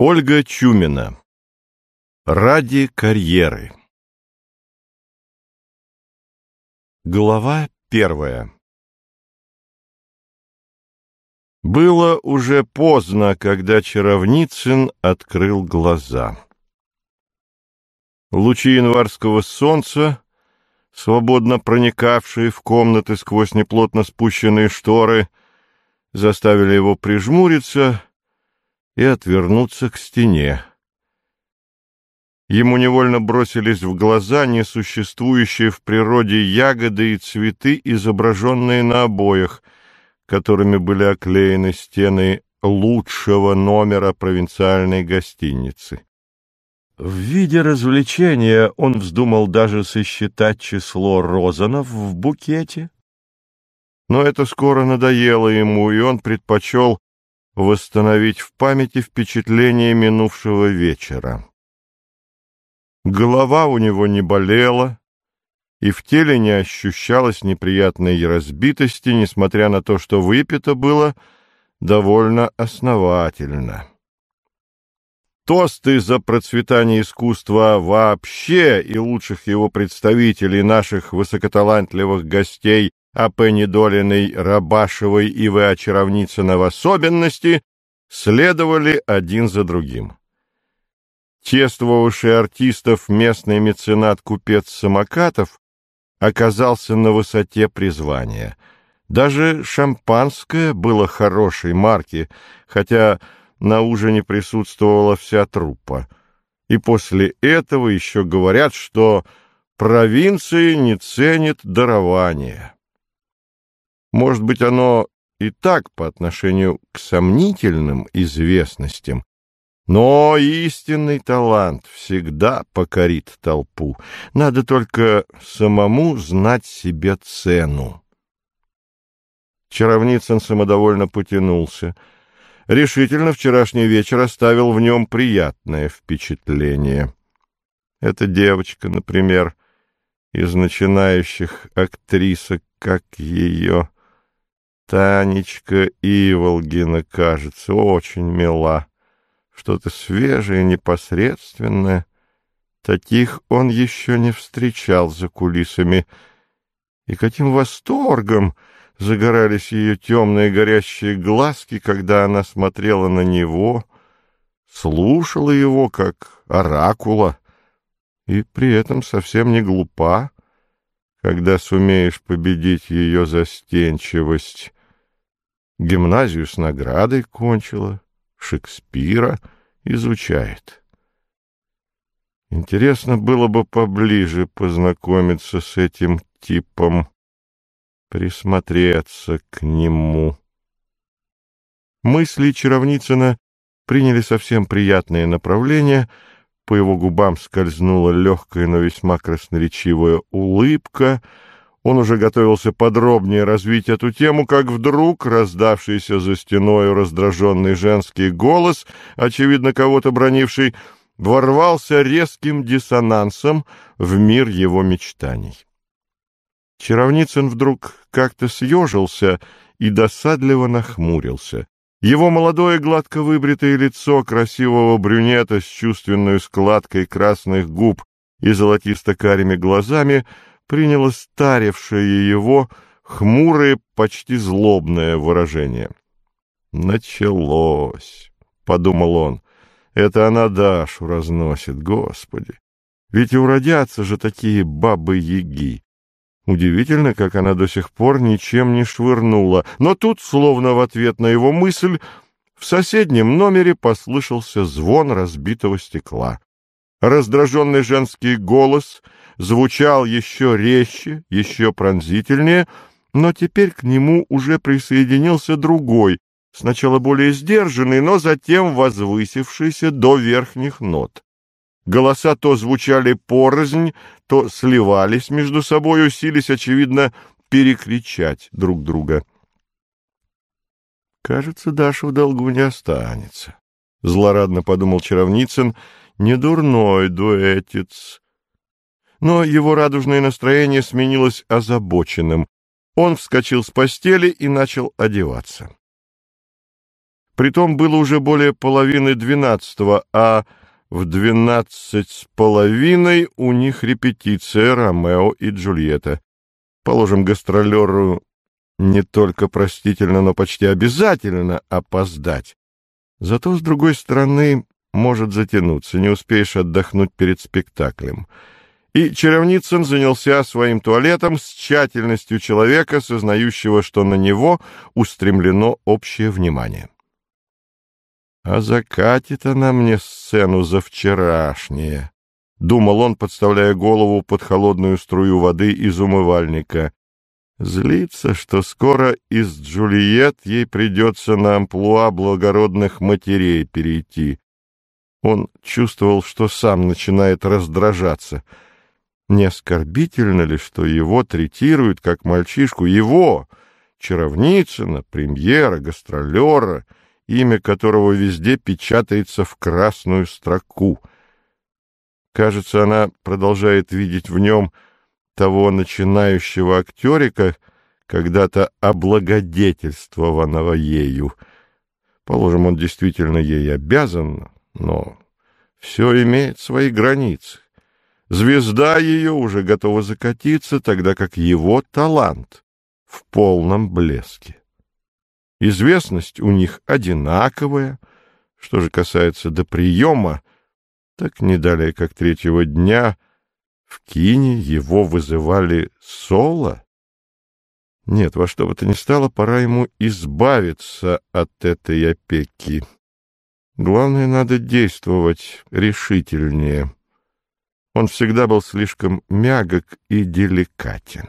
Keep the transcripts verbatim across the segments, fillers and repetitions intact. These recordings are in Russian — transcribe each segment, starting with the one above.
Ольга Чумина. Ради карьеры. Глава первая. Было уже поздно, когда Чаровницын открыл глаза. Лучи январского солнца, свободно проникавшие в комнаты сквозь неплотно спущенные шторы, заставили его прижмуриться и отвернуться к стене. Ему невольно бросились в глаза несуществующие в природе ягоды и цветы, изображенные на обоях, которыми были оклеены стены лучшего номера провинциальной гостиницы. В виде развлечения он вздумал даже сосчитать число розанов в букете, но это скоро надоело ему, и он предпочел восстановить в памяти впечатление минувшего вечера. Голова у него не болела, и в теле не ощущалось неприятной разбитости, несмотря на то, что выпито было довольно основательно. Тосты за процветание искусства вообще и лучших его представителей, наших высокоталантливых гостей А П Недолиной, Рабашевой и В А Чаровницына в особенности, следовали один за другим. Чествовавший артистов местный меценат-купец Самокатов оказался на высоте призвания. Даже шампанское было хорошей марки, хотя на ужине присутствовала вся труппа. И после этого еще говорят, что провинция не ценит дарования. Может быть, оно и так по отношению к сомнительным известностям, но истинный талант всегда покорит толпу. Надо только самому знать себе цену. Чаровницын самодовольно потянулся. Решительно вчерашний вечер оставил в нем приятное впечатление. Эта девочка, например, из начинающих актрисок, как ее... Танечка Иволгина, кажется, очень мила. Что-то свежее, непосредственное. Таких он еще не встречал за кулисами. И каким восторгом загорались ее темные горящие глазки, когда она смотрела на него, слушала его, как оракула, и при этом совсем не глупа, когда сумеешь победить ее застенчивость. Гимназию с наградой кончила, Шекспира изучает. Интересно было бы поближе познакомиться с этим типом, присмотреться к нему. Мысли Чаровницына приняли совсем приятное направление. По его губам скользнула легкая, но весьма красноречивая улыбка. Он уже готовился подробнее развить эту тему, как вдруг раздавшийся за стеною раздраженный женский голос, очевидно, кого-то бранивший, ворвался резким диссонансом в мир его мечтаний. Чаровницын вдруг как-то съежился и досадливо нахмурился. Его молодое гладко выбритое лицо красивого брюнета с чувственной складкой красных губ и золотисто-карими глазами приняло старевшее его хмурое, почти злобное выражение. «Началось», — подумал он, — «это она Дашу разносит, Господи! Ведь уродятся же такие бабы-яги! Удивительно, как она до сих пор ничем не швырнула». Но тут, словно в ответ на его мысль, в соседнем номере послышался звон разбитого стекла. Раздраженный женский голос звучал еще резче, еще пронзительнее, но теперь к нему уже присоединился другой, сначала более сдержанный, но затем возвысившийся до верхних нот. Голоса то звучали порознь, то сливались между собой, усились, очевидно, перекричать друг друга. «Кажется, Даша в долгу не останется», — злорадно подумал Чаровницын, — «недурной дуэтец». Но его радужное настроение сменилось озабоченным. Он вскочил с постели и начал одеваться. Притом было уже более половины двенадцатого, а в двенадцать с половиной у них репетиция «Ромео и Джульетта». Положим, гастролеру не только простительно, но почти обязательно опоздать. Зато, с другой стороны, может затянуться, не успеешь отдохнуть перед спектаклем. И Чаровницын занялся своим туалетом с тщательностью человека, сознающего, что на него устремлено общее внимание. «А закатит она мне сцену за вчерашнее», — думал он, подставляя голову под холодную струю воды из умывальника. «Злится, что скоро из Джульетт ей придется на амплуа благородных матерей перейти». Он чувствовал, что сам начинает раздражаться. Не оскорбительно ли, что его третируют как мальчишку, его, Чаровницына, премьера, гастролера, имя которого везде печатается в красную строку? Кажется, она продолжает видеть в нем того начинающего актерика, когда-то облагодетельствованного ею. Положим, он действительно ей обязан, но все имеет свои границы. Звезда ее уже готова закатиться, тогда как его талант в полном блеске. Известность у них одинаковая. Что же касается до приема, так не далее, как третьего дня, в кине его вызывали соло. Нет, во что бы то ни стало, пора ему избавиться от этой опеки. Главное, надо действовать решительнее. Он всегда был слишком мягок и деликатен.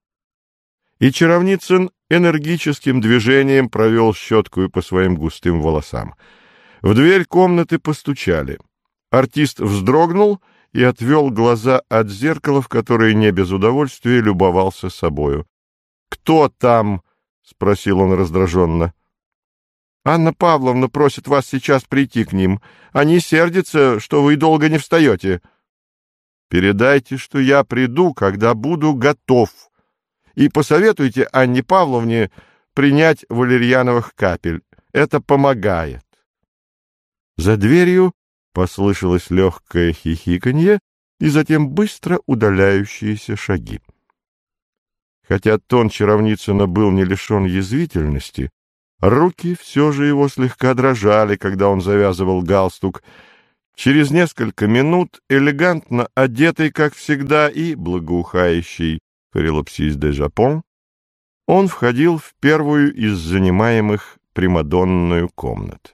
И Чаровницын энергическим движением провел щеткою по своим густым волосам. В дверь комнаты постучали. Артист вздрогнул и отвел глаза от зеркала, в которое не без удовольствия любовался собою. «Кто там?» — спросил он раздраженно. «Анна Павловна просит вас сейчас прийти к ним. Они сердятся, что вы долго не встаете». «Передайте, что я приду, когда буду готов. И посоветуйте Анне Павловне принять валерьяновых капель. Это помогает». За дверью послышалось легкое хихиканье и затем быстро удаляющиеся шаги. Хотя тон Чаровницына был не лишен язвительности, руки все же его слегка дрожали, когда он завязывал галстук. Через несколько минут, элегантно одетый, как всегда, и благоухающий «Корелопсис де Жапон», он входил в первую из занимаемых примадонною комнат.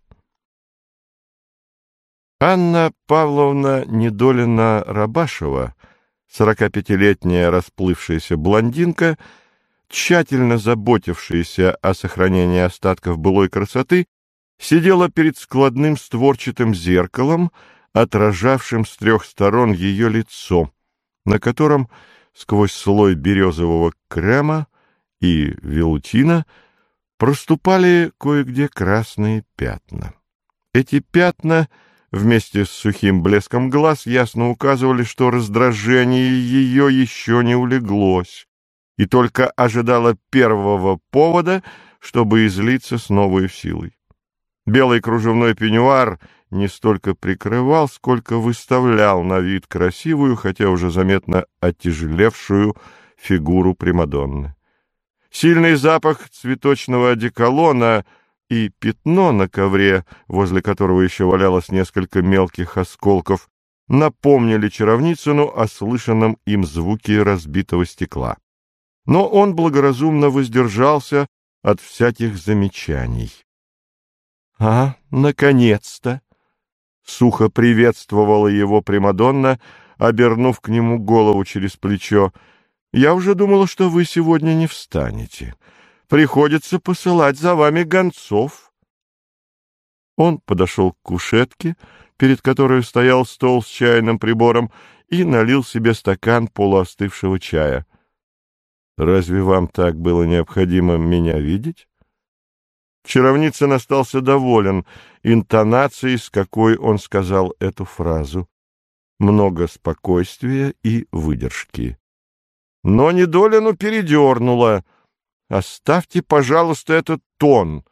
Анна Павловна Недолина-Рабашева, сорокапятилетняя расплывшаяся блондинка, тщательно заботившаяся о сохранении остатков былой красоты, сидела перед складным створчатым зеркалом, отражавшим с трех сторон ее лицо, на котором сквозь слой березового крема и велутина проступали кое-где красные пятна. Эти пятна вместе с сухим блеском глаз ясно указывали, что раздражение ее еще не улеглось и только ожидало первого повода, чтобы излиться с новой силой. Белый кружевной пеньюар не столько прикрывал, сколько выставлял на вид красивую, хотя уже заметно оттяжелевшую фигуру примадонны. Сильный запах цветочного одеколона и пятно на ковре, возле которого еще валялось несколько мелких осколков, напомнили Чаровницыну о слышанном им звуке разбитого стекла. Но он благоразумно воздержался от всяких замечаний. — А, наконец-то! — сухо приветствовала его примадонна, обернув к нему голову через плечо. — Я уже думала, что вы сегодня не встанете. Приходится посылать за вами гонцов. Он подошел к кушетке, перед которой стоял стол с чайным прибором, и налил себе стакан полуостывшего чая. — Разве вам так было необходимо меня видеть? Чаровницын остался доволен интонацией, с какой он сказал эту фразу. Много спокойствия и выдержки. Но Недолину передернуло. «Оставьте, пожалуйста, этот тон.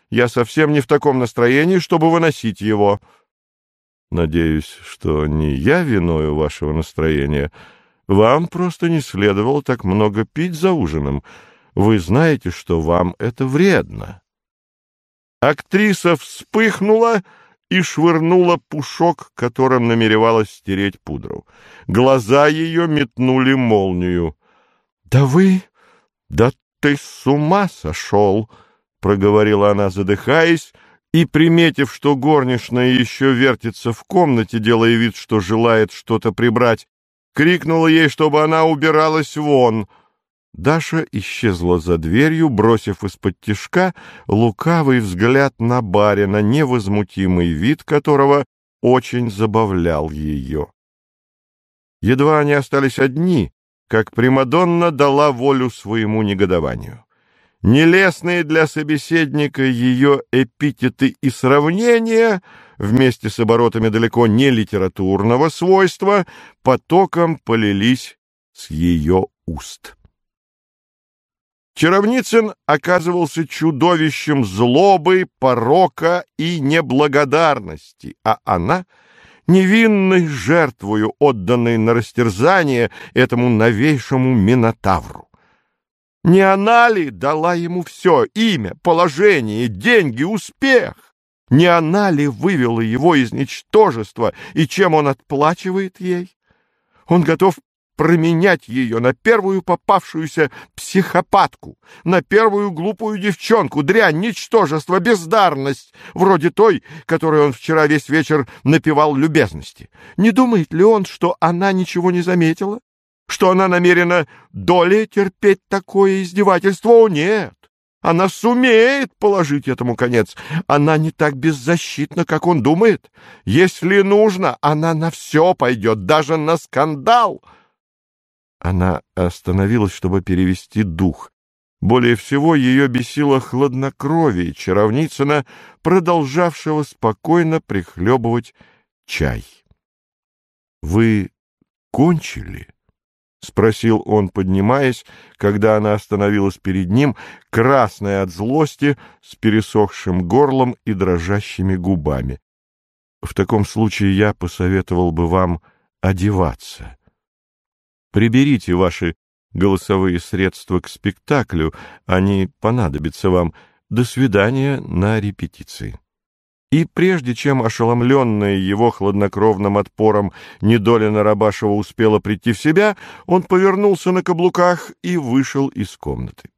Я совсем не в таком настроении, чтобы выносить его». «Надеюсь, что не я виною вашего настроения. Вам просто не следовало так много пить за ужином. Вы знаете, что вам это вредно». Актриса вспыхнула и швырнула пушок, которым намеревалась стереть пудру. Глаза ее метнули молнию. «Да вы... да ты с ума сошел!» — проговорила она, задыхаясь, и, приметив, что горничная еще вертится в комнате, делая вид, что желает что-то прибрать, крикнула ей, чтобы она убиралась вон. Даша исчезла за дверью, бросив из-под тишка лукавый взгляд на барина, невозмутимый вид которого очень забавлял ее. Едва они остались одни, как примадонна дала волю своему негодованию. Нелестные для собеседника ее эпитеты и сравнения, вместе с оборотами далеко не литературного свойства, потоком полились с ее уст. Чаровницын оказывался чудовищем злобы, порока и неблагодарности, а она — невинной жертвою, отданной на растерзание этому новейшему Минотавру. Не она ли дала ему все — имя, положение, деньги, успех? Не она ли вывела его из ничтожества, и чем он отплачивает ей? Он готов променять ее на первую попавшуюся психопатку, на первую глупую девчонку, дрянь, ничтожество, бездарность, вроде той, которой он вчера весь вечер напевал любезности. Не думает ли он, что она ничего не заметила? Что она намерена долей терпеть такое издевательство? О, нет! Она сумеет положить этому конец. Она не так беззащитна, как он думает. Если нужно, она на все пойдет, даже на скандал. Она остановилась, чтобы перевести дух. Более всего ее бесило хладнокровие Чаровницына, продолжавшего спокойно прихлебывать чай. — Вы кончили? — спросил он, поднимаясь, когда она остановилась перед ним, красная от злости, с пересохшим горлом и дрожащими губами. — В таком случае я посоветовал бы вам одеваться. Приберите ваши голосовые средства к спектаклю, они понадобятся вам. До свидания на репетиции. И прежде чем ошеломленная его хладнокровным отпором Недолина Рабашева успела прийти в себя, он повернулся на каблуках и вышел из комнаты.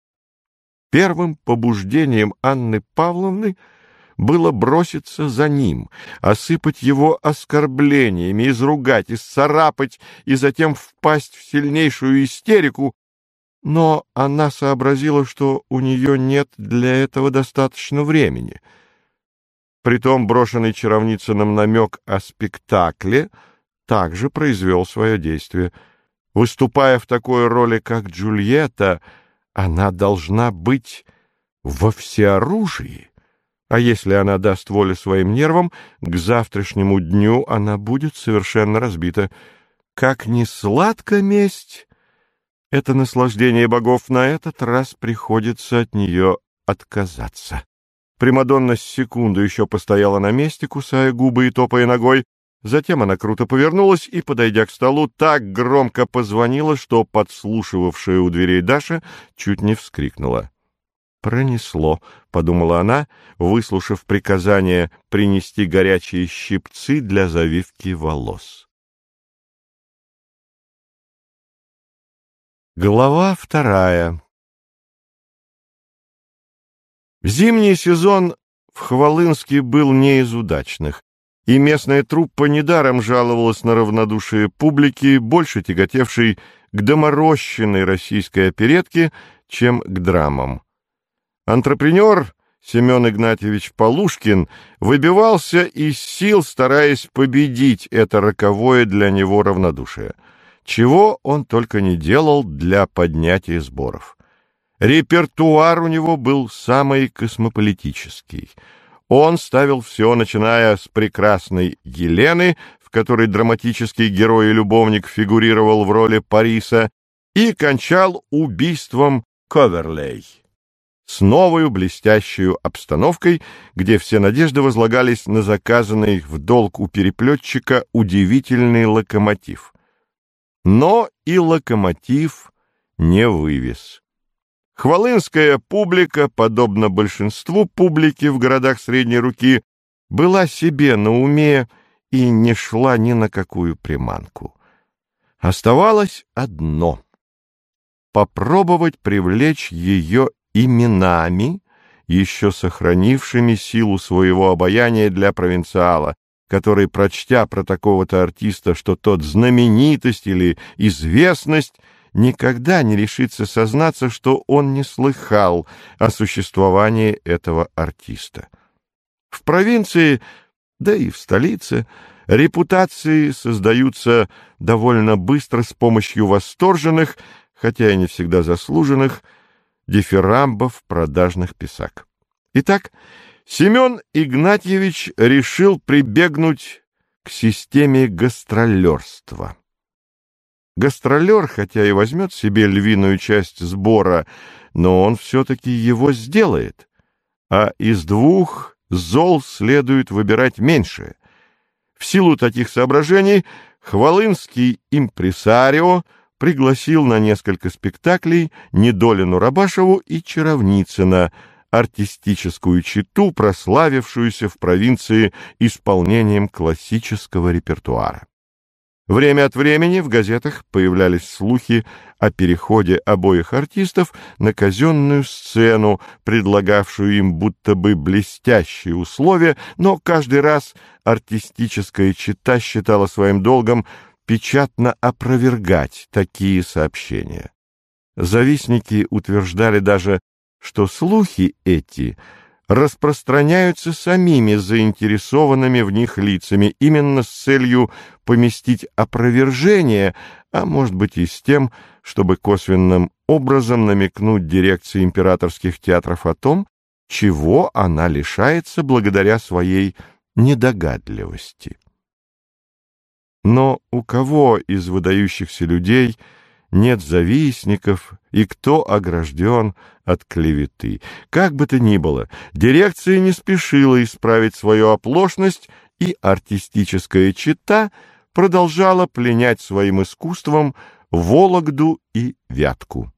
Первым побуждением Анны Павловны было броситься за ним, осыпать его оскорблениями, изругать, исцарапать и затем впасть в сильнейшую истерику, но она сообразила, что у нее нет для этого достаточно времени. Притом брошенный Чаровницыным намек о спектакле также произвел свое действие. Выступая в такой роли, как Джульетта, она должна быть во всеоружии. А если она даст волю своим нервам, к завтрашнему дню она будет совершенно разбита. Как ни сладка месть, это наслаждение богов, на этот раз приходится от нее отказаться. Примадонна с секунду еще постояла на месте, кусая губы и топая ногой. Затем она круто повернулась и, подойдя к столу, так громко позвонила, что подслушивавшая у дверей Даша чуть не вскрикнула. «Пронесло», — подумала она, выслушав приказание принести горячие щипцы для завивки волос. Глава вторая. Зимний сезон в Хвалынске был не из удачных, и местная труппа недаром жаловалась на равнодушие публики, больше тяготевшей к доморощенной российской оперетке, чем к драмам. Антрепренер Семен Игнатьевич Полушкин выбивался из сил, стараясь победить это роковое для него равнодушие, чего он только не делал для поднятия сборов. Репертуар у него был самый космополитический. Он ставил все, начиная с прекрасной Елены, в которой драматический герой и любовник фигурировал в роли Париса, и кончал убийством Коверлей. с новою блестящую обстановкой, где все надежды возлагались на заказанный в долг у переплетчика удивительный локомотив. Но и локомотив не вывез. Хвалынская публика, подобно большинству публики в городах средней руки, была себе на уме и не шла ни на какую приманку. Оставалось одно — попробовать привлечь ее именами, еще сохранившими силу своего обаяния для провинциала, который, прочтя про такого-то артиста, что тот знаменитость или известность, никогда не решится сознаться, что он не слыхал о существовании этого артиста. В провинции, да и в столице, репутации создаются довольно быстро с помощью восторженных, хотя и не всегда заслуженных, дифирамбов продажных писак. Итак, Семен Игнатьевич решил прибегнуть к системе гастролерства. Гастролер, хотя и возьмет себе львиную часть сбора, но он все-таки его сделает, а из двух зол следует выбирать меньшее. В силу таких соображений хвалынский импресарио пригласил на несколько спектаклей Недолину Рабашеву и Чаровницына, артистическую чету, прославившуюся в провинции исполнением классического репертуара. Время от времени в газетах появлялись слухи о переходе обоих артистов на казенную сцену, предлагавшую им будто бы блестящие условия, но каждый раз артистическая чета считала своим долгом печатно опровергать такие сообщения. Завистники утверждали даже, что слухи эти распространяются самими заинтересованными в них лицами именно с целью поместить опровержение, а может быть и с тем, чтобы косвенным образом намекнуть дирекции императорских театров о том, чего она лишается благодаря своей недогадливости. Но у кого из выдающихся людей нет завистников и кто огражден от клеветы? Как бы то ни было, дирекция не спешила исправить свою оплошность, и артистическая чета продолжала пленять своим искусством Вологду и Вятку.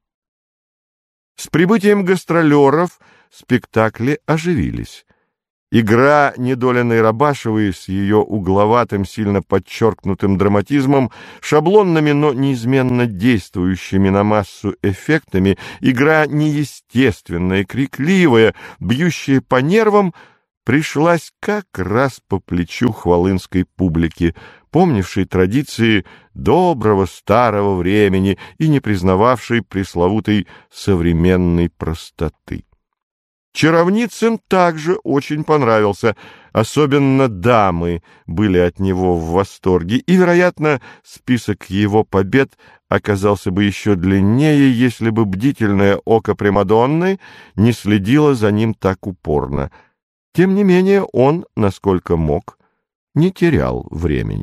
С прибытием гастролеров спектакли оживились. Игра Недолиной Рабашевой с ее угловатым, сильно подчеркнутым драматизмом, шаблонными, но неизменно действующими на массу эффектами, игра неестественная, крикливая, бьющая по нервам, пришлась как раз по плечу хвалынской публики, помнившей традиции доброго старого времени и не признававшей пресловутой современной простоты. Чаровницын также очень понравился, особенно дамы были от него в восторге, и, вероятно, список его побед оказался бы еще длиннее, если бы бдительное око Примадонны не следило за ним так упорно. Тем не менее он, насколько мог, не терял времени.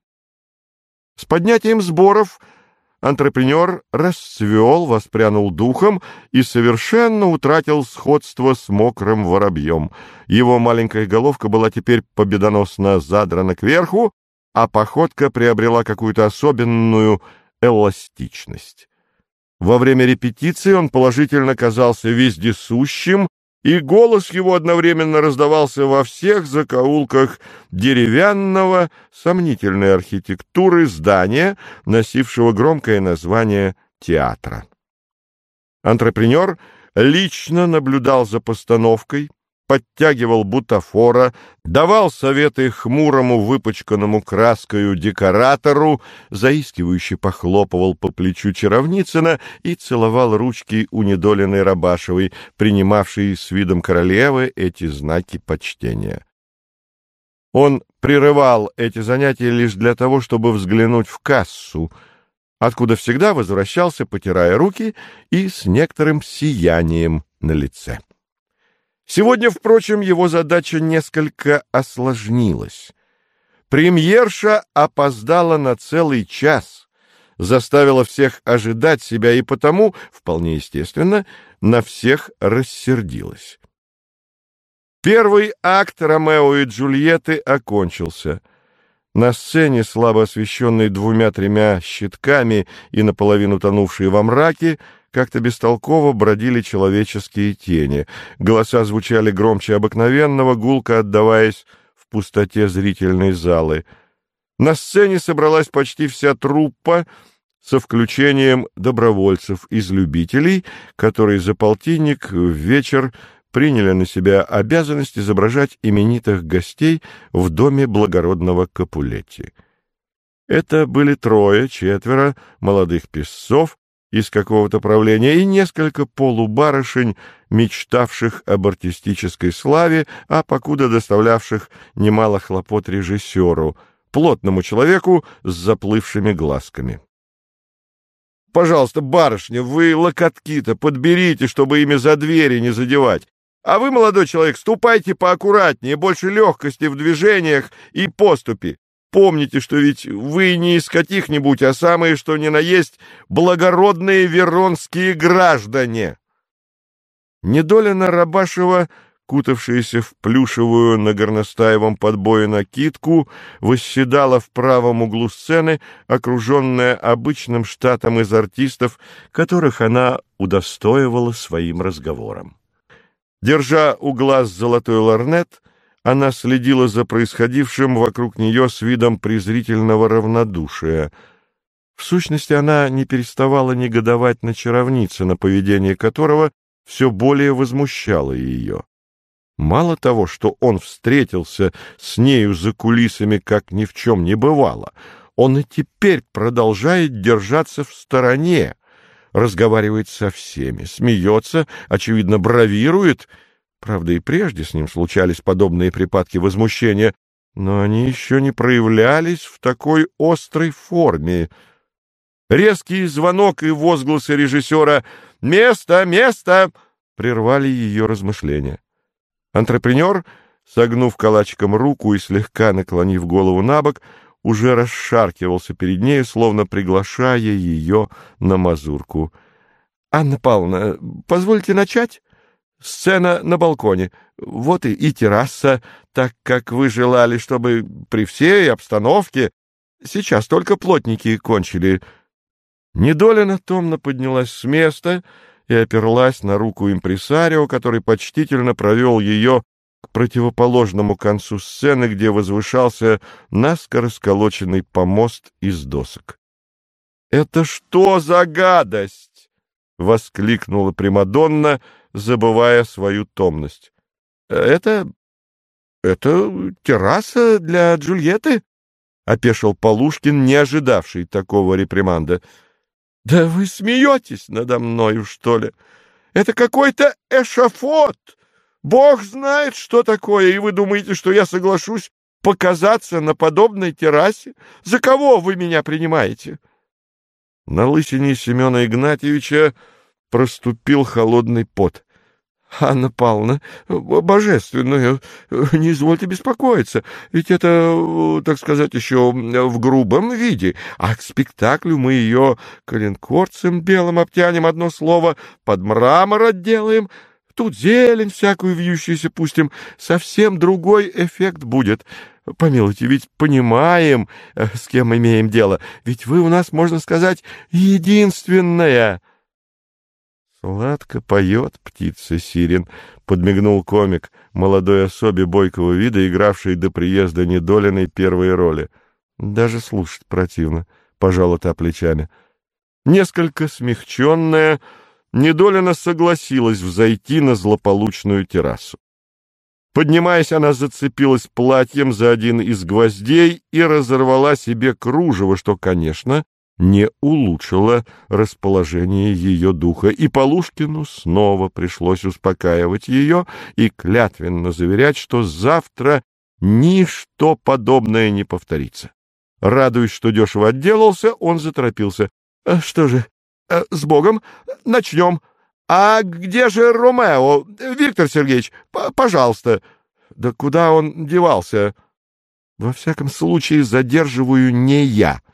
С поднятием сборов антрепренер расцвел, воспрянул духом и совершенно утратил сходство с мокрым воробьем. Его маленькая головка была теперь победоносно задрана кверху, а походка приобрела какую-то особенную эластичность. Во время репетиции он положительно казался вездесущим, и голос его одновременно раздавался во всех закоулках деревянного, сомнительной архитектуры здания, носившего громкое название театра. Антрепренер лично наблюдал за постановкой, подтягивал бутафора, давал советы хмурому выпачканному краскою декоратору, заискивающе похлопывал по плечу Чаровницына и целовал ручки у Недолиной Рабашевой, принимавшей с видом королевы эти знаки почтения. Он прерывал эти занятия лишь для того, чтобы взглянуть в кассу, откуда всегда возвращался, потирая руки и с некоторым сиянием на лице. Сегодня, впрочем, его задача несколько осложнилась. Премьерша опоздала на целый час. заставила всех ожидать себя и потому, вполне естественно, на всех рассердилась. Первый акт «Ромео и Джульетты» окончился. На сцене, слабо освещенной двумя-тремя щитками и наполовину тонувшей во мраке, как-то бестолково бродили человеческие тени. Голоса звучали громче обыкновенного, гулко отдаваясь в пустоте зрительной залы. На сцене собралась почти вся труппа, со включением добровольцев из любителей, которые за полтинник в вечер приняли на себя обязанность изображать именитых гостей в доме благородного Капулетти. Это были трое, четверо молодых песцов из какого-то правления и несколько полубарышень, мечтавших об артистической славе, а покуда доставлявших немало хлопот режиссеру, плотному человеку с заплывшими глазками. «Пожалуйста, барышня, вы локотки-то подберите, чтобы ими за двери не задевать. А вы, молодой человек, ступайте поаккуратнее, больше легкости в движениях и поступи. Помните, что ведь вы не из каких-нибудь, а самые, что ни на есть, благородные веронские граждане». Недолина Рабашева, кутавшаяся в плюшевую на горностаевом подбое накидку, восседала в правом углу сцены, окруженная обычным штатом из артистов, которых она удостоивала своим разговором. Держа у глаз золотой лорнет, она следила за происходившим вокруг нее с видом презрительного равнодушия. В сущности, она не переставала негодовать на чаровнице, поведение которого все более возмущало ее. Мало того, что он встретился с нею за кулисами, как ни в чем не бывало, он и теперь продолжает держаться в стороне, разговаривает со всеми, смеется, очевидно, бравирует. Правда, и прежде с ним случались подобные припадки возмущения, но они еще не проявлялись в такой острой форме. Резкий звонок и возгласы режиссера «Место! Место!» прервали ее размышления. Антрепренер, согнув калачиком руку и слегка наклонив голову набок, уже расшаркивался перед ней, словно приглашая ее на мазурку. — Анна Павловна, позвольте начать? Сцена на балконе. Вот и, и терраса, так как вы желали, чтобы при всей обстановке... Сейчас только плотники кончили. Недолина томно поднялась с места и оперлась на руку импресарио, который почтительно провел ее к противоположному концу сцены, где возвышался наскоро сколоченный помост из досок. — Это что за гадость? — воскликнула примадонна, забывая свою томность. — Это... это терраса для Джульетты? — опешил Полушкин, не ожидавший такого реприманда. — Да вы смеетесь надо мною, что ли? Это какой-то эшафот! Бог знает, что такое, и вы думаете, что я соглашусь показаться на подобной террасе? За кого вы меня принимаете? На лысине Семена Игнатьевича проступил холодный пот. — Анна Павловна, божественную, не извольте беспокоиться, ведь это, так сказать, еще в грубом виде, а к спектаклю мы ее коленкорцем белым обтянем, одно слово, под мрамор отделаем, тут зелень всякую вьющуюся пустим, совсем другой эффект будет. Помилуйте, ведь понимаем, с кем имеем дело, ведь вы у нас, можно сказать, единственная. «Сладко поет птица сирен», — подмигнул комик, молодой особе бойкого вида, игравший до приезда Недолиной первые роли. «Даже слушать противно», — пожала та плечами. Несколько смягченная, Недолина согласилась взойти на злополучную террасу. Поднимаясь, она зацепилась платьем за один из гвоздей и разорвала себе кружево, что, конечно, не улучшило расположение ее духа, и Полушкину снова пришлось успокаивать ее и клятвенно заверять, что завтра ничто подобное не повторится. Радуясь, что дешево отделался, он заторопился. — Что же, с Богом, начнем. А где же Ромео? Виктор Сергеевич, пожалуйста. — Да куда он девался? — Во всяком случае, задерживаю не я,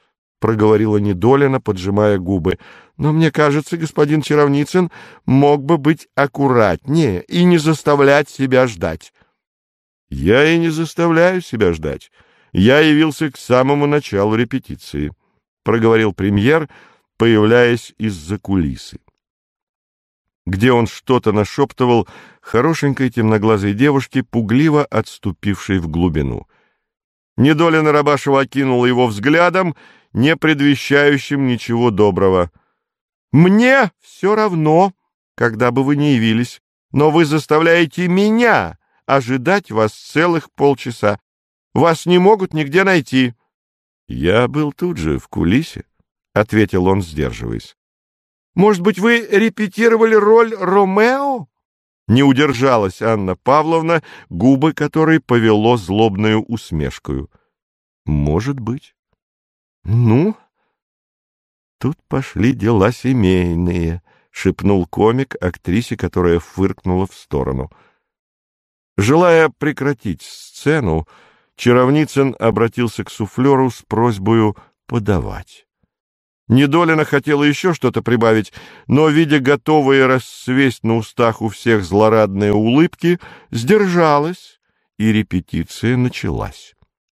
проговорила Недолина, поджимая губы. «Но мне кажется, господин Чаровницын мог бы быть аккуратнее и не заставлять себя ждать». «Я и не заставляю себя ждать. Я явился к самому началу репетиции», — проговорил премьер, появляясь из-за кулисы, где он что-то нашептывал хорошенькой темноглазой девушке, пугливо отступившей в глубину. Недолина Рабашева окинула его взглядом, не предвещающим ничего доброго. «Мне все равно, когда бы вы не явились, но вы заставляете меня ожидать вас целых полчаса. Вас не могут нигде найти». «Я был тут же, в кулисе», — ответил он, сдерживаясь. «Может быть, вы репетировали роль Ромео?» Не удержалась Анна Павловна, губы которой повело злобную усмешкою. «Может быть». «Ну, тут пошли дела семейные», — шепнул комик актрисе, которая фыркнула в сторону. Желая прекратить сцену, Чаровницын обратился к суфлеру с просьбою подавать. Недолина хотела еще что-то прибавить, но, видя готовые расцвесть на устах у всех злорадные улыбки, сдержалась, и репетиция началась.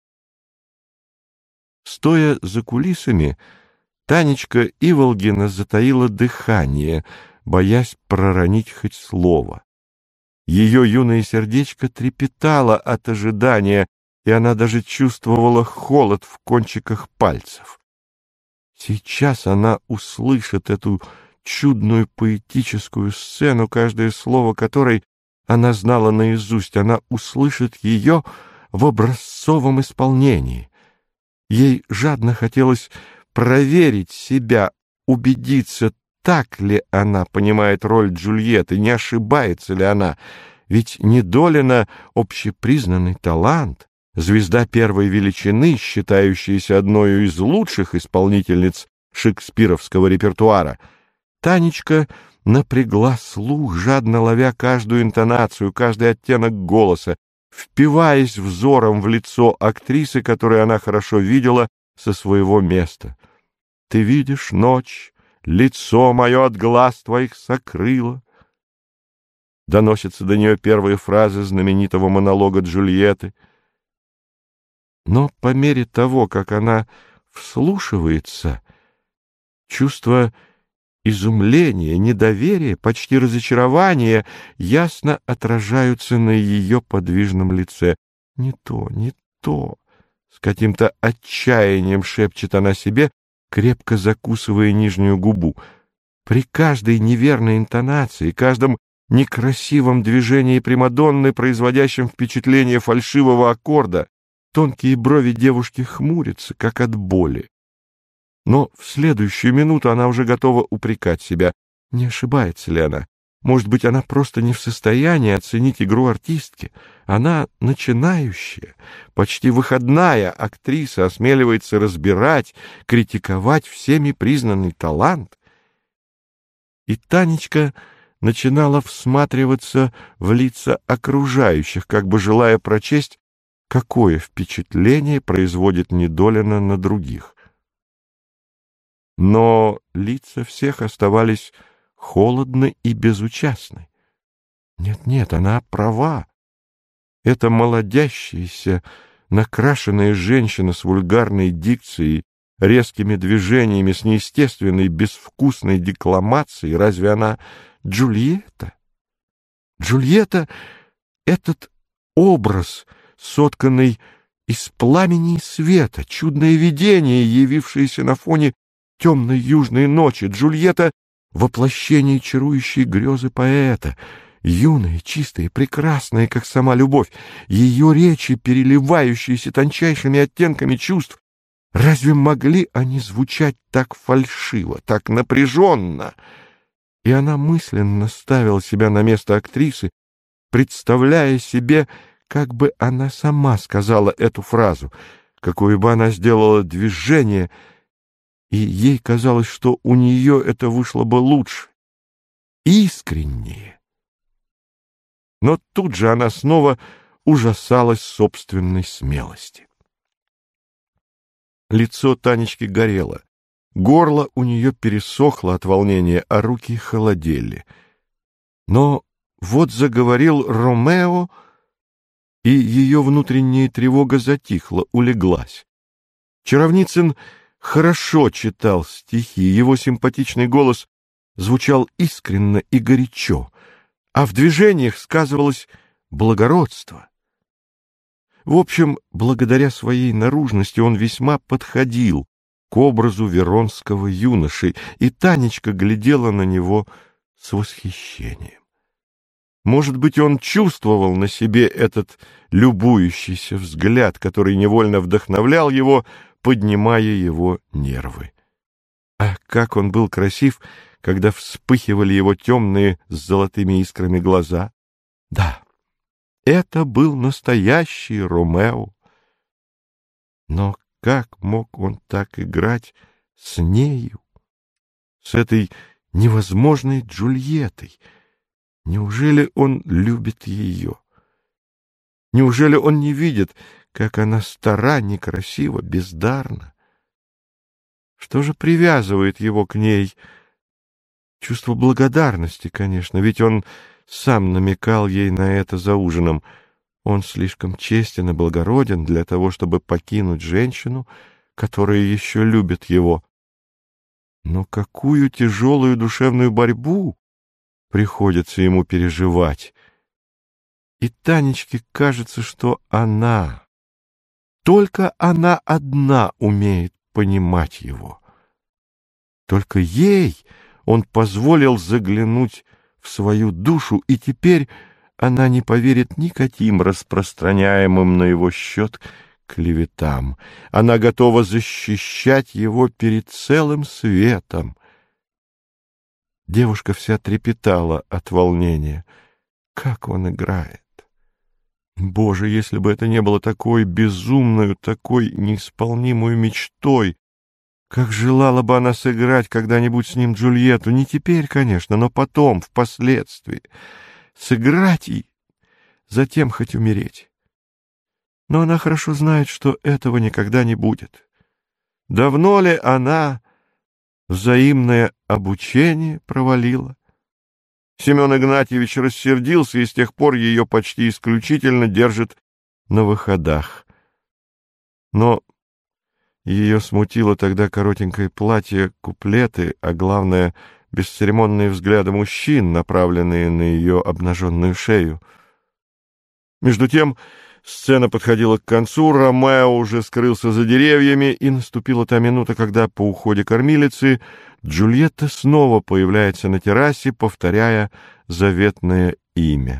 Стоя за кулисами, Танечка Иволгина затаила дыхание, боясь проронить хоть слово. Ее юное сердечко трепетало от ожидания, и она даже чувствовала холод в кончиках пальцев. Сейчас она услышит эту чудную поэтическую сцену, каждое слово которой она знала наизусть. Она услышит ее в образцовом исполнении. Ей жадно хотелось проверить себя, убедиться, так ли она понимает роль Джульетты, не ошибается ли она. Ведь Недолина — общепризнанный талант, звезда первой величины, считающаяся одной из лучших исполнительниц шекспировского репертуара. Танечка напрягла слух, жадно ловя каждую интонацию, каждый оттенок голоса, впиваясь взором в лицо актрисы, которую она хорошо видела со своего места. «Ты видишь, ночь, лицо мое от глаз твоих сокрыло». Доносятся до нее первые фразы знаменитого монолога Джульетты. Но по мере того, как она вслушивается, чувство изумления, недоверия, почти разочарования ясно отражаются на ее подвижном лице. «Не то, не то!» — с каким-то отчаянием шепчет она себе, крепко закусывая нижнюю губу. При каждой неверной интонации, каждом некрасивом движении примадонны, производящем впечатление фальшивого аккорда, тонкие брови девушки хмурятся, как от боли. Но в следующую минуту она уже готова упрекать себя. Не ошибается ли она? Может быть, она просто не в состоянии оценить игру артистки? Она начинающая, почти выходная актриса, осмеливается разбирать, критиковать всеми признанный талант. И Танечка начинала всматриваться в лица окружающих, как бы желая прочесть, какое впечатление производит Недолина на других. Но лица всех оставались холодны и безучастны. Нет-нет, она права. Эта молодящаяся, накрашенная женщина с вульгарной дикцией, резкими движениями, с неестественной, безвкусной декламацией, разве она Джульетта? Джульетта — этот образ, сотканный из пламени и света, чудное видение, явившееся на фоне темной южной ночи. Джульетта — воплощение чарующей грезы поэта, юная, чистая, прекрасная, как сама любовь, ее речи, переливающиеся тончайшими оттенками чувств. Разве могли они звучать так фальшиво, так напряженно? И она мысленно ставила себя на место актрисы, представляя себе, как бы она сама сказала эту фразу, какое бы она сделала движение, и ей казалось, что у нее это вышло бы лучше, искреннее. Но тут же она снова ужасалась собственной смелости. Лицо Танечки горело. Горло у нее пересохло от волнения, а руки холодели. Но вот заговорил Ромео, и ее внутренняя тревога затихла, улеглась. Чаровницын хорошо читал стихи, его симпатичный голос звучал искренно и горячо, а в движениях сказывалось благородство. В общем, благодаря своей наружности он весьма подходил к образу веронского юноши, и Танечка глядела на него с восхищением. Может быть, он чувствовал на себе этот любующийся взгляд, который невольно вдохновлял его, поднимая его нервы. А как он был красив, когда вспыхивали его темные с золотыми искрами глаза! Да, это был настоящий Ромео. Но как мог он так играть с нею, с этой невозможной Джульеттой? Неужели он любит ее? Неужели он не видит, как она стара, некрасива, бездарна? Что же привязывает его к ней? Чувство благодарности, конечно, ведь он сам намекал ей на это за ужином. Он слишком честен и благороден для того, чтобы покинуть женщину, которая еще любит его. Но какую тяжелую душевную борьбу приходится ему переживать. И Танечке кажется, что она, только она одна умеет понимать его. Только ей он позволил заглянуть в свою душу, и теперь она не поверит никаким распространяемым на его счет клеветам. Она готова защищать его перед целым светом. Девушка вся трепетала от волнения. Как он играет! Боже, если бы это не было такой безумной, такой неисполнимой мечтой! Как желала бы она сыграть когда-нибудь с ним Джульетту, не теперь, конечно, но потом, впоследствии. Сыграть и затем хоть умереть. Но она хорошо знает, что этого никогда не будет. Давно ли она взаимное обучение провалила? Семен Игнатьевич рассердился и с тех пор ее почти исключительно держит на выходах. Но ее смутило тогда коротенькое платье, куплеты, а главное — бесцеремонные взгляды мужчин, направленные на ее обнаженную шею. Между тем сцена подходила к концу, Ромео уже скрылся за деревьями, и наступила та минута, когда по уходе кормилицы Джульетта снова появляется на террасе, повторяя заветное имя.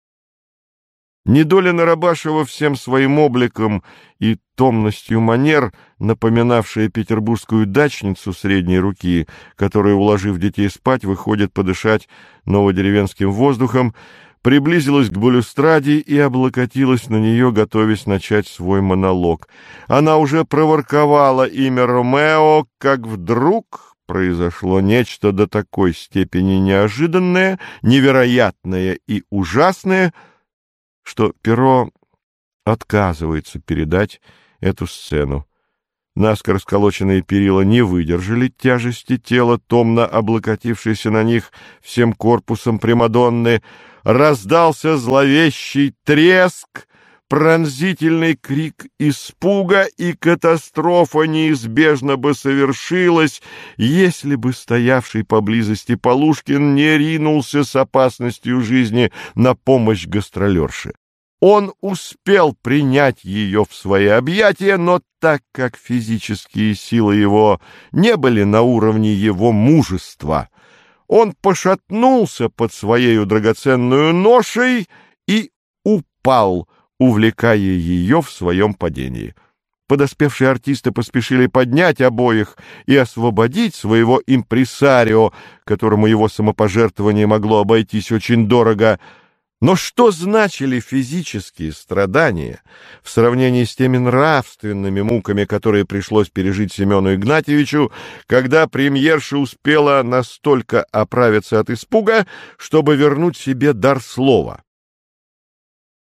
Недоля Нарабашева всем своим обликом и томностью манер, напоминавшая петербургскую дачницу средней руки, которая, уложив детей спать, выходит подышать новодеревенским воздухом, приблизилась к балюстраде и облокотилась на нее, готовясь начать свой монолог. Она уже проворковала имя Ромео, как вдруг произошло нечто до такой степени неожиданное, невероятное и ужасное, что перо отказывается передать эту сцену. Наскоро сколоченные перила не выдержали тяжести тела, томно облокотившейся на них всем корпусом Примадонны. Раздался зловещий треск, пронзительный крик испуга, и катастрофа неизбежно бы совершилась, если бы стоявший поблизости Полушкин не ринулся с опасностью жизни на помощь гастролерше. Он успел принять ее в свои объятия, но так как физические силы его не были на уровне его мужества, он пошатнулся под своею драгоценную ношей и упал, увлекая ее в своем падении. Подоспевшие артисты поспешили поднять обоих и освободить своего импресарио, которому его самопожертвование могло обойтись очень дорого. Но что значили физические страдания в сравнении с теми нравственными муками, которые пришлось пережить Семену Игнатьевичу, когда премьерша успела настолько оправиться от испуга, чтобы вернуть себе дар слова?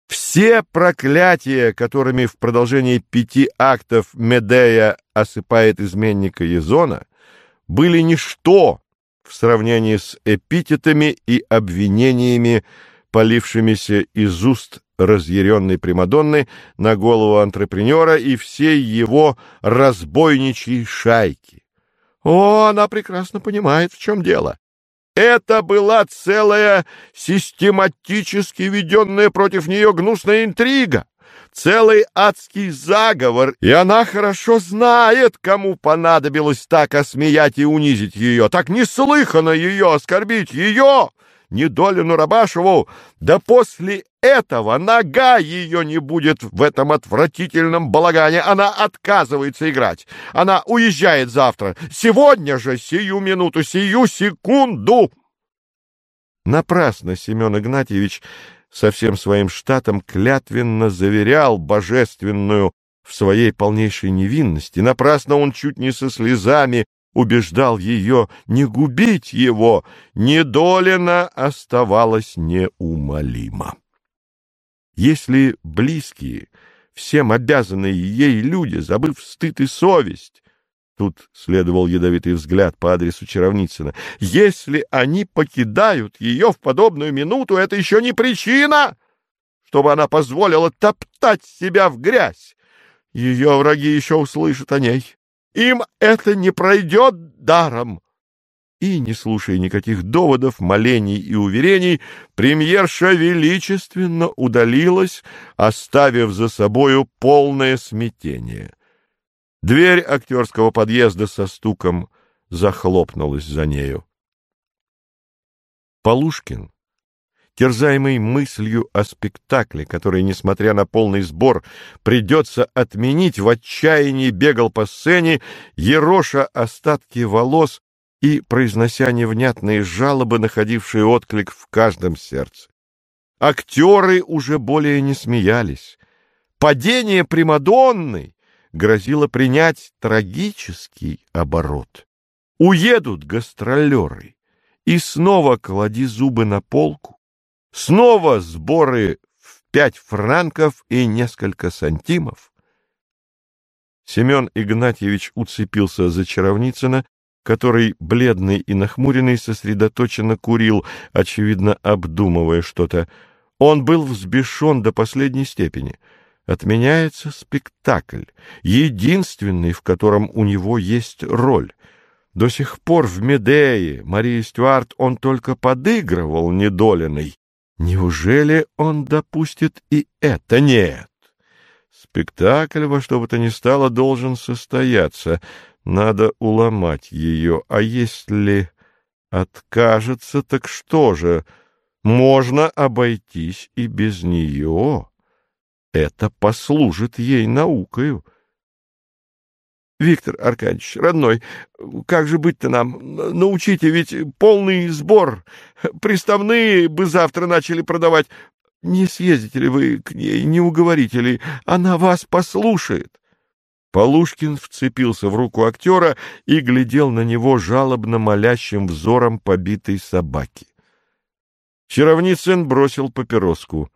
Все проклятия, которыми в продолжении пяти актов Медея осыпает изменника Язона, были ничто в сравнении с эпитетами и обвинениями, полившимися из уст разъяренной Примадонны на голову антрепренера и всей его разбойничьей шайки. О, она прекрасно понимает, в чем дело. Это была целая систематически веденная против нее гнусная интрига, целый адский заговор, и она хорошо знает, кому понадобилось так осмеять и унизить ее, так неслыханно ее оскорбить, ее, Недолину Рабашеву. Да после этого нога ее не будет в этом отвратительном балагане. Она отказывается играть. Она уезжает завтра. Сегодня же, сию минуту, сию секунду. Напрасно Семен Игнатьевич со всем своим штатом клятвенно заверял божественную в своей полнейшей невинности. Напрасно он чуть не со слезами убеждал ее не губить его. Недолина оставалась неумолима. Если близкие, всем обязанные ей люди, забыв стыд и совесть, тут следовал ядовитый взгляд по адресу Чаровницына, если они покидают ее в подобную минуту, это еще не причина, чтобы она позволила топтать себя в грязь. Ее враги еще услышат о ней. Им это не пройдет даром. И, не слушая никаких доводов, молений и уверений, премьерша величественно удалилась, оставив за собою полное смятение. Дверь актерского подъезда со стуком захлопнулась за нею. Полушкин, терзаемый мыслью о спектакле, который, несмотря на полный сбор, придется отменить, в отчаянии бегал по сцене, ероша остатки волос и произнося невнятные жалобы, находившие отклик в каждом сердце. Актеры уже более не смеялись. Падение Примадонны грозило принять трагический оборот. Уедут гастролеры, и снова клади зубы на полку, снова сборы в пять франков и несколько сантимов. Семен Игнатьевич уцепился за Чаровницына, который, бледный и нахмуренный, сосредоточенно курил, очевидно, обдумывая что-то. Он был взбешен до последней степени. Отменяется спектакль, единственный, в котором у него есть роль. До сих пор в Медее Марии Стюарт он только подыгрывал Недолиной. Неужели он допустит и это? Нет. Спектакль во что бы то ни стало должен состояться. Надо уломать ее. А если откажется, так что же? Можно обойтись и без нее. Это послужит ей наукою. Виктор Аркадьевич, родной, как же быть-то нам? Научите, ведь полный сбор. Приставные бы завтра начали продавать. Не съездите ли вы к ней, не уговорите ли? Она вас послушает. Полушкин вцепился в руку актера и глядел на него жалобно молящим взором побитой собаки. Чаровницын бросил папироску.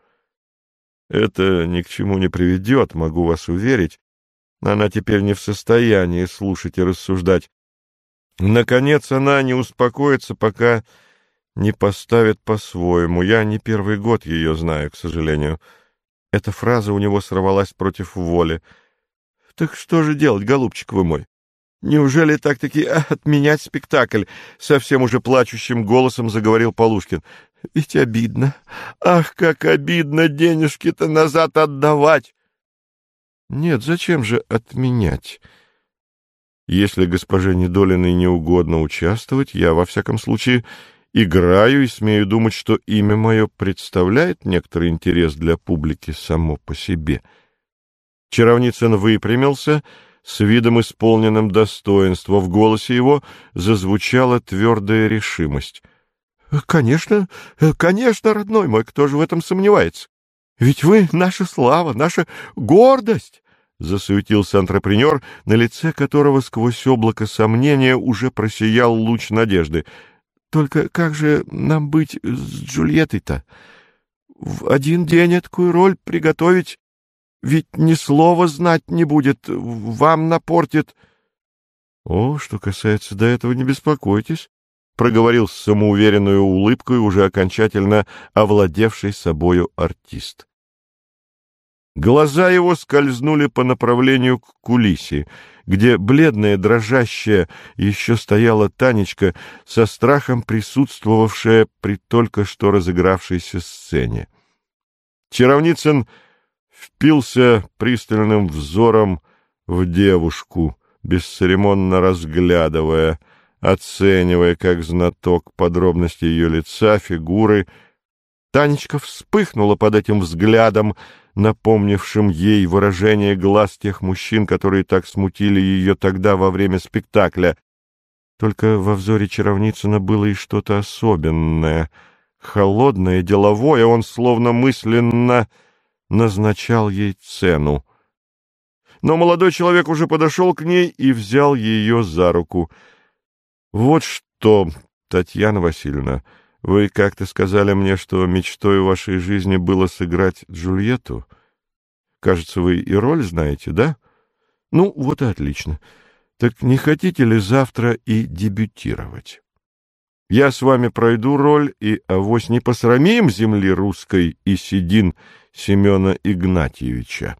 Это ни к чему не приведет, могу вас уверить. Она теперь не в состоянии слушать и рассуждать. Наконец она не успокоится, пока не поставит по-своему. Я не первый год ее знаю, к сожалению. Эта фраза у него сорвалась против воли. Так что же делать, голубчик вы мой? Неужели так-таки отменять спектакль? Совсем уже плачущим голосом заговорил Полушкин. Ведь обидно. Ах, как обидно денежки-то назад отдавать. Нет, зачем же отменять? Если госпоже Недолиной не угодно участвовать, я, во всяком случае, играю и смею думать, что имя мое представляет некоторый интерес для публики само по себе. Чаровницын выпрямился с видом исполненным достоинства. В голосе его зазвучала твердая решимость. — Конечно, конечно, родной мой, кто же в этом сомневается? Ведь вы наша слава, наша гордость! — засуетился антрепренер, на лице которого сквозь облако сомнения уже просиял луч надежды. — Только как же нам быть с Джульеттой-то? в один день такую роль приготовить, ведь ни слова знать не будет, вам напортит. — О, что касается до этого, не беспокойтесь, — проговорил с самоуверенной улыбкой уже окончательно овладевший собою артист. Глаза его скользнули по направлению к кулисе, где бледная, дрожащая еще стояла Танечка, со страхом присутствовавшая при только что разыгравшейся сцене. Чаровницын впился пристальным взором в девушку, бесцеремонно разглядывая, оценивая как знаток подробности ее лица, фигуры. Танечка вспыхнула под этим взглядом, напомнившим ей выражение глаз тех мужчин, которые так смутили ее тогда во время спектакля. Только во взоре Чаровницына было и что-то особенное, холодное, деловое. Он словно мысленно назначал ей цену. Но молодой человек уже подошел к ней и взял ее за руку. — Вот что, Татьяна Васильевна, вы как-то сказали мне, что мечтой вашей жизни было сыграть Джульетту. Кажется, вы и роль знаете, да? Ну, вот и отлично. Так не хотите ли завтра и дебютировать? Я с вами пройду роль, и авось не посрамим земли русской и седин Семена Игнатьевича.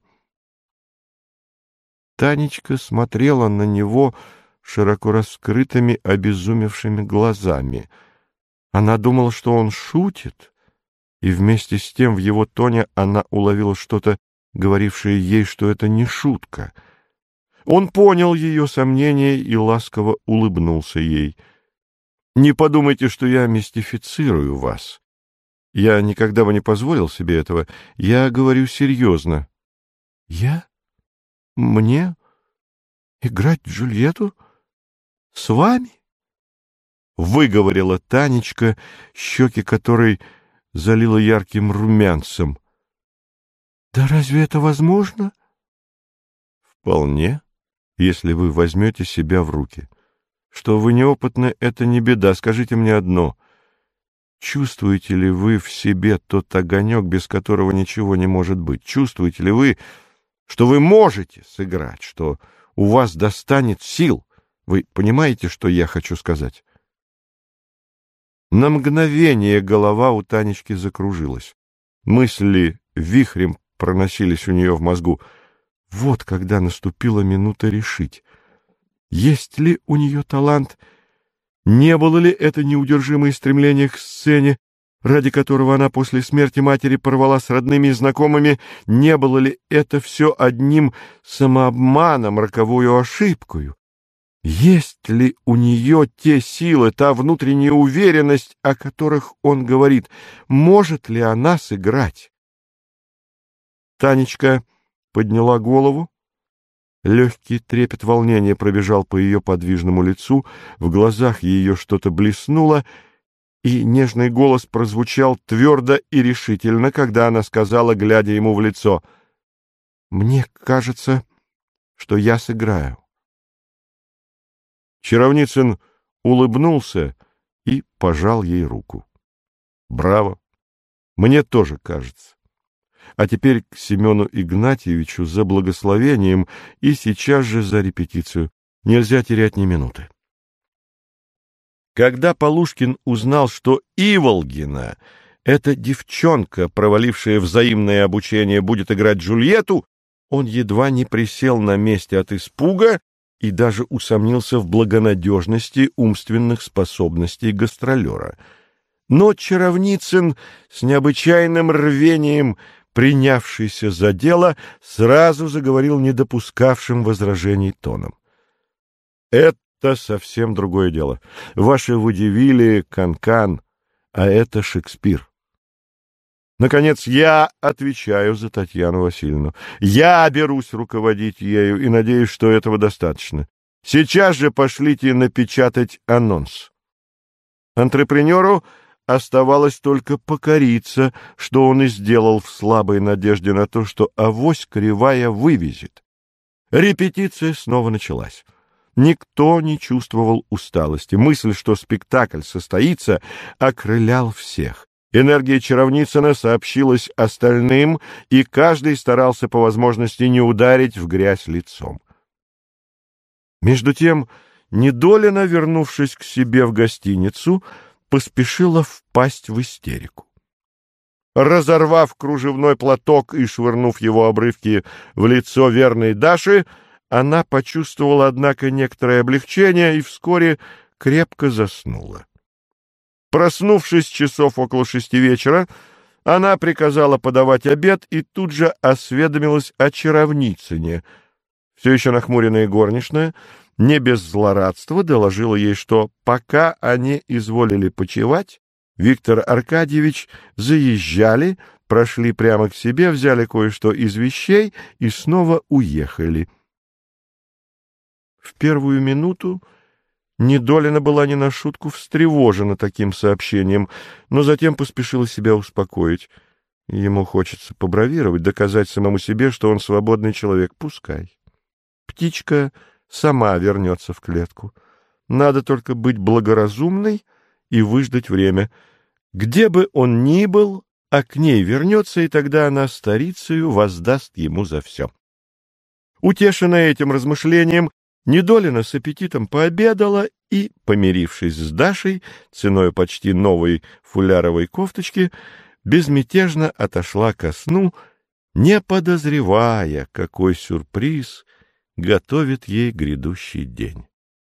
Танечка смотрела на него широко раскрытыми, обезумевшими глазами. Она думала, что он шутит, и вместе с тем в его тоне она уловила что-то, говорившее ей, что это не шутка. Он понял ее сомнения и ласково улыбнулся ей. — Не подумайте, что я мистифицирую вас. Я никогда бы не позволил себе этого. Я говорю серьезно. — Я? Мне? Играть Джульетту? С вами? — выговорила Танечка, щеки которой залила ярким румянцем. — Да разве это возможно? — Вполне, если вы возьмете себя в руки. Что вы неопытны, это не беда. Скажите мне одно. Чувствуете ли вы в себе тот огонек, без которого ничего не может быть? Чувствуете ли вы, что вы можете сыграть, что у вас достанет сил? Вы понимаете, что я хочу сказать? На мгновение голова у Танечки закружилась. Мысли вихрем проносились у нее в мозгу. Вот когда наступила минута решить. Есть ли у нее талант? Не было ли это неудержимое стремление к сцене, ради которого она после смерти матери порвала с родными и знакомыми? Не было ли это все одним самообманом, роковую ошибкою? Есть ли у нее те силы, та внутренняя уверенность, о которых он говорит? Может ли она сыграть? Танечка подняла голову. Легкий трепет волнения пробежал по ее подвижному лицу, в глазах ее что-то блеснуло, и нежный голос прозвучал твердо и решительно, когда она сказала, глядя ему в лицо: «Мне кажется, что я сыграю». Чаровницын улыбнулся и пожал ей руку. «Браво! Мне тоже кажется. А теперь к Семену Игнатьевичу за благословением и сейчас же за репетицию. Нельзя терять ни минуты». Когда Полушкин узнал, что Иволгина, эта девчонка, провалившая взаимное обучение, будет играть Джульетту, он едва не присел на месте от испуга и даже усомнился в благонадежности умственных способностей гастролера. Но Чаровницын, с необычайным рвением принявшийся за дело, сразу заговорил недопускавшим возражений тоном. «Это совсем другое дело. Ваши водевили — Канкан, а это Шекспир. Наконец, я отвечаю за Татьяну Васильевну. Я берусь руководить ею и надеюсь, что этого достаточно. Сейчас же пошлите напечатать анонс». Антрепренеру оставалось только покориться, что он и сделал в слабой надежде на то, что авось Кривая вывезет. Репетиция снова началась. Никто не чувствовал усталости. Мысль, что спектакль состоится, окрылял всех. Энергия Чаровницына сообщилась остальным, и каждый старался по возможности не ударить в грязь лицом. Между тем Недолина, вернувшись к себе в гостиницу, поспешила впасть в истерику. Разорвав кружевной платок и швырнув его обрывки в лицо верной Даши, она почувствовала, однако, некоторое облегчение и вскоре крепко заснула. Проснувшись часов около шести вечера, она приказала подавать обед и тут же осведомилась о Чаровницыне. Все еще нахмуренная горничная не без злорадства доложила ей, что пока они изволили почивать, Виктор Аркадьевич заезжали, прошли прямо к себе, взяли кое-что из вещей и снова уехали. В первую минуту Недолина была не на шутку встревожена таким сообщением, но затем поспешила себя успокоить. Ему хочется побравировать, доказать самому себе, что он свободный человек. Пускай. Птичка сама вернется в клетку. Надо только быть благоразумной и выждать время. Где бы он ни был, а к ней вернется, и тогда она старицею воздаст ему за все. Утешенная этим размышлением, Недолина с аппетитом пообедала и, помирившись с Дашей, ценой почти новой фуляровой кофточки, безмятежно отошла ко сну, не подозревая, какой сюрприз готовит ей грядущий день.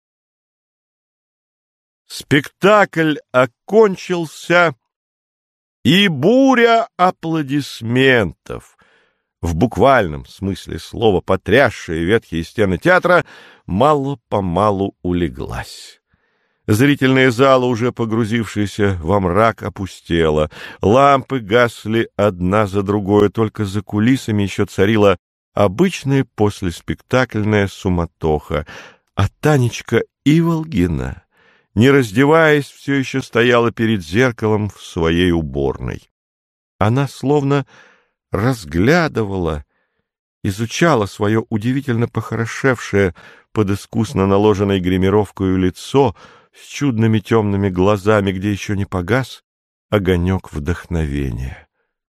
Спектакль окончился, и буря аплодисментов, в буквальном смысле слова потрясшие ветхие стены театра, мало-помалу улеглась. Зрительная зала, уже погрузившаяся во мрак, опустела. Лампы гасли одна за другой, только за кулисами еще царила обычная послеспектакльная суматоха, а Танечка Иволгина, не раздеваясь, все еще стояла перед зеркалом в своей уборной. Она словно разглядывала, изучала свое удивительно похорошевшее под искусно наложенной гримировкой лицо с чудными темными глазами, где еще не погас огонек вдохновения.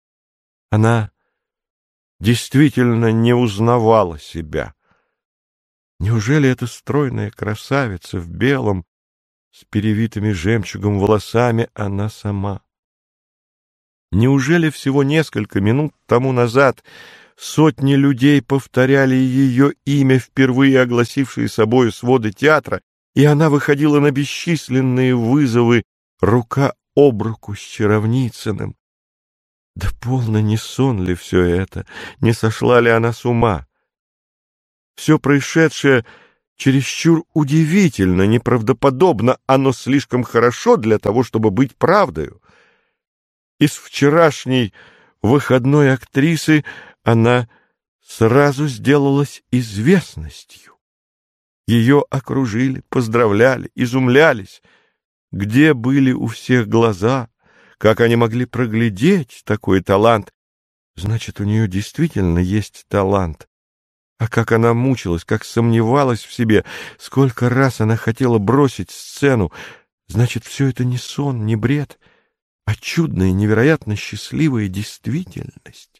Она действительно не узнавала себя. Неужели эта стройная красавица в белом, с перевитыми жемчугом волосами, она сама? Неужели всего несколько минут тому назад сотни людей повторяли ее имя, впервые огласившие собою своды театра, и она выходила на бесчисленные вызовы рука об руку с Чаровницыным? Да полно, не сон ли все это? Не сошла ли она с ума? Все происшедшее чересчур удивительно, неправдоподобно, оно слишком хорошо для того, чтобы быть правдою. Из вчерашней выходной актрисы она сразу сделалась известностью. Ее окружили, поздравляли, изумлялись. Где были у всех глаза? Как они могли проглядеть такой талант? Значит, у нее действительно есть талант. А как она мучилась, как сомневалась в себе, сколько раз она хотела бросить сцену. Значит, все это не сон, не бред, а чудная, невероятно счастливая действительность.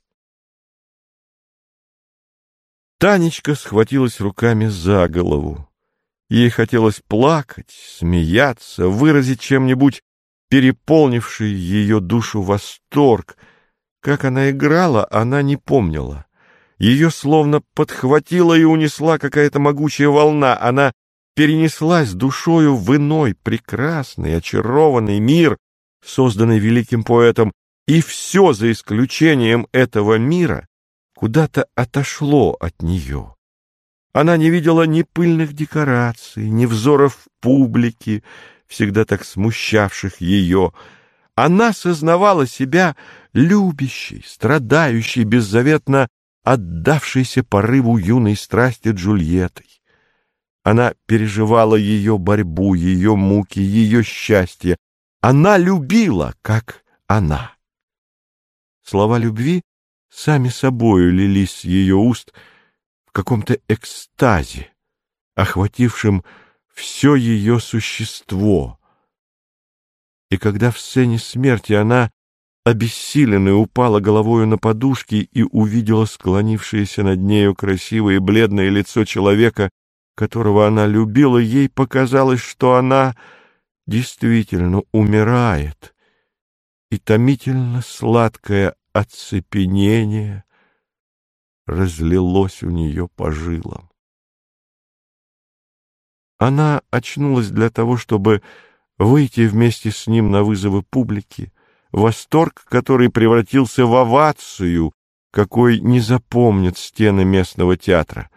Танечка схватилась руками за голову. Ей хотелось плакать, смеяться, выразить чем-нибудь переполнивший ее душу восторг. Как она играла, она не помнила. Ее словно подхватила и унесла какая-то могучая волна. Она перенеслась душою в иной, прекрасный, очарованный мир, созданный великим поэтом, и все, за исключением этого мира, куда-то отошло от нее. Она не видела ни пыльных декораций, ни взоров публики, всегда так смущавших ее. Она сознавала себя любящей, страдающей, беззаветно отдавшейся порыву юной страсти Джульеттой. Она переживала ее борьбу, ее муки, ее счастье. Она любила, как она. Слова любви сами собою лились с ее уст в каком-то экстазе, охватившем все ее существо. И когда в сцене смерти она обессиленная, упала головою на подушки и увидела склонившееся над нею красивое и бледное лицо человека, которого она любила. Ей показалось, что она действительно умирает, и томительно сладкое оцепенение разлилось у нее по жилам. Она очнулась для того, чтобы выйти вместе с ним на вызовы публики, восторг, который превратился в овацию, какой не запомнят стены местного театра.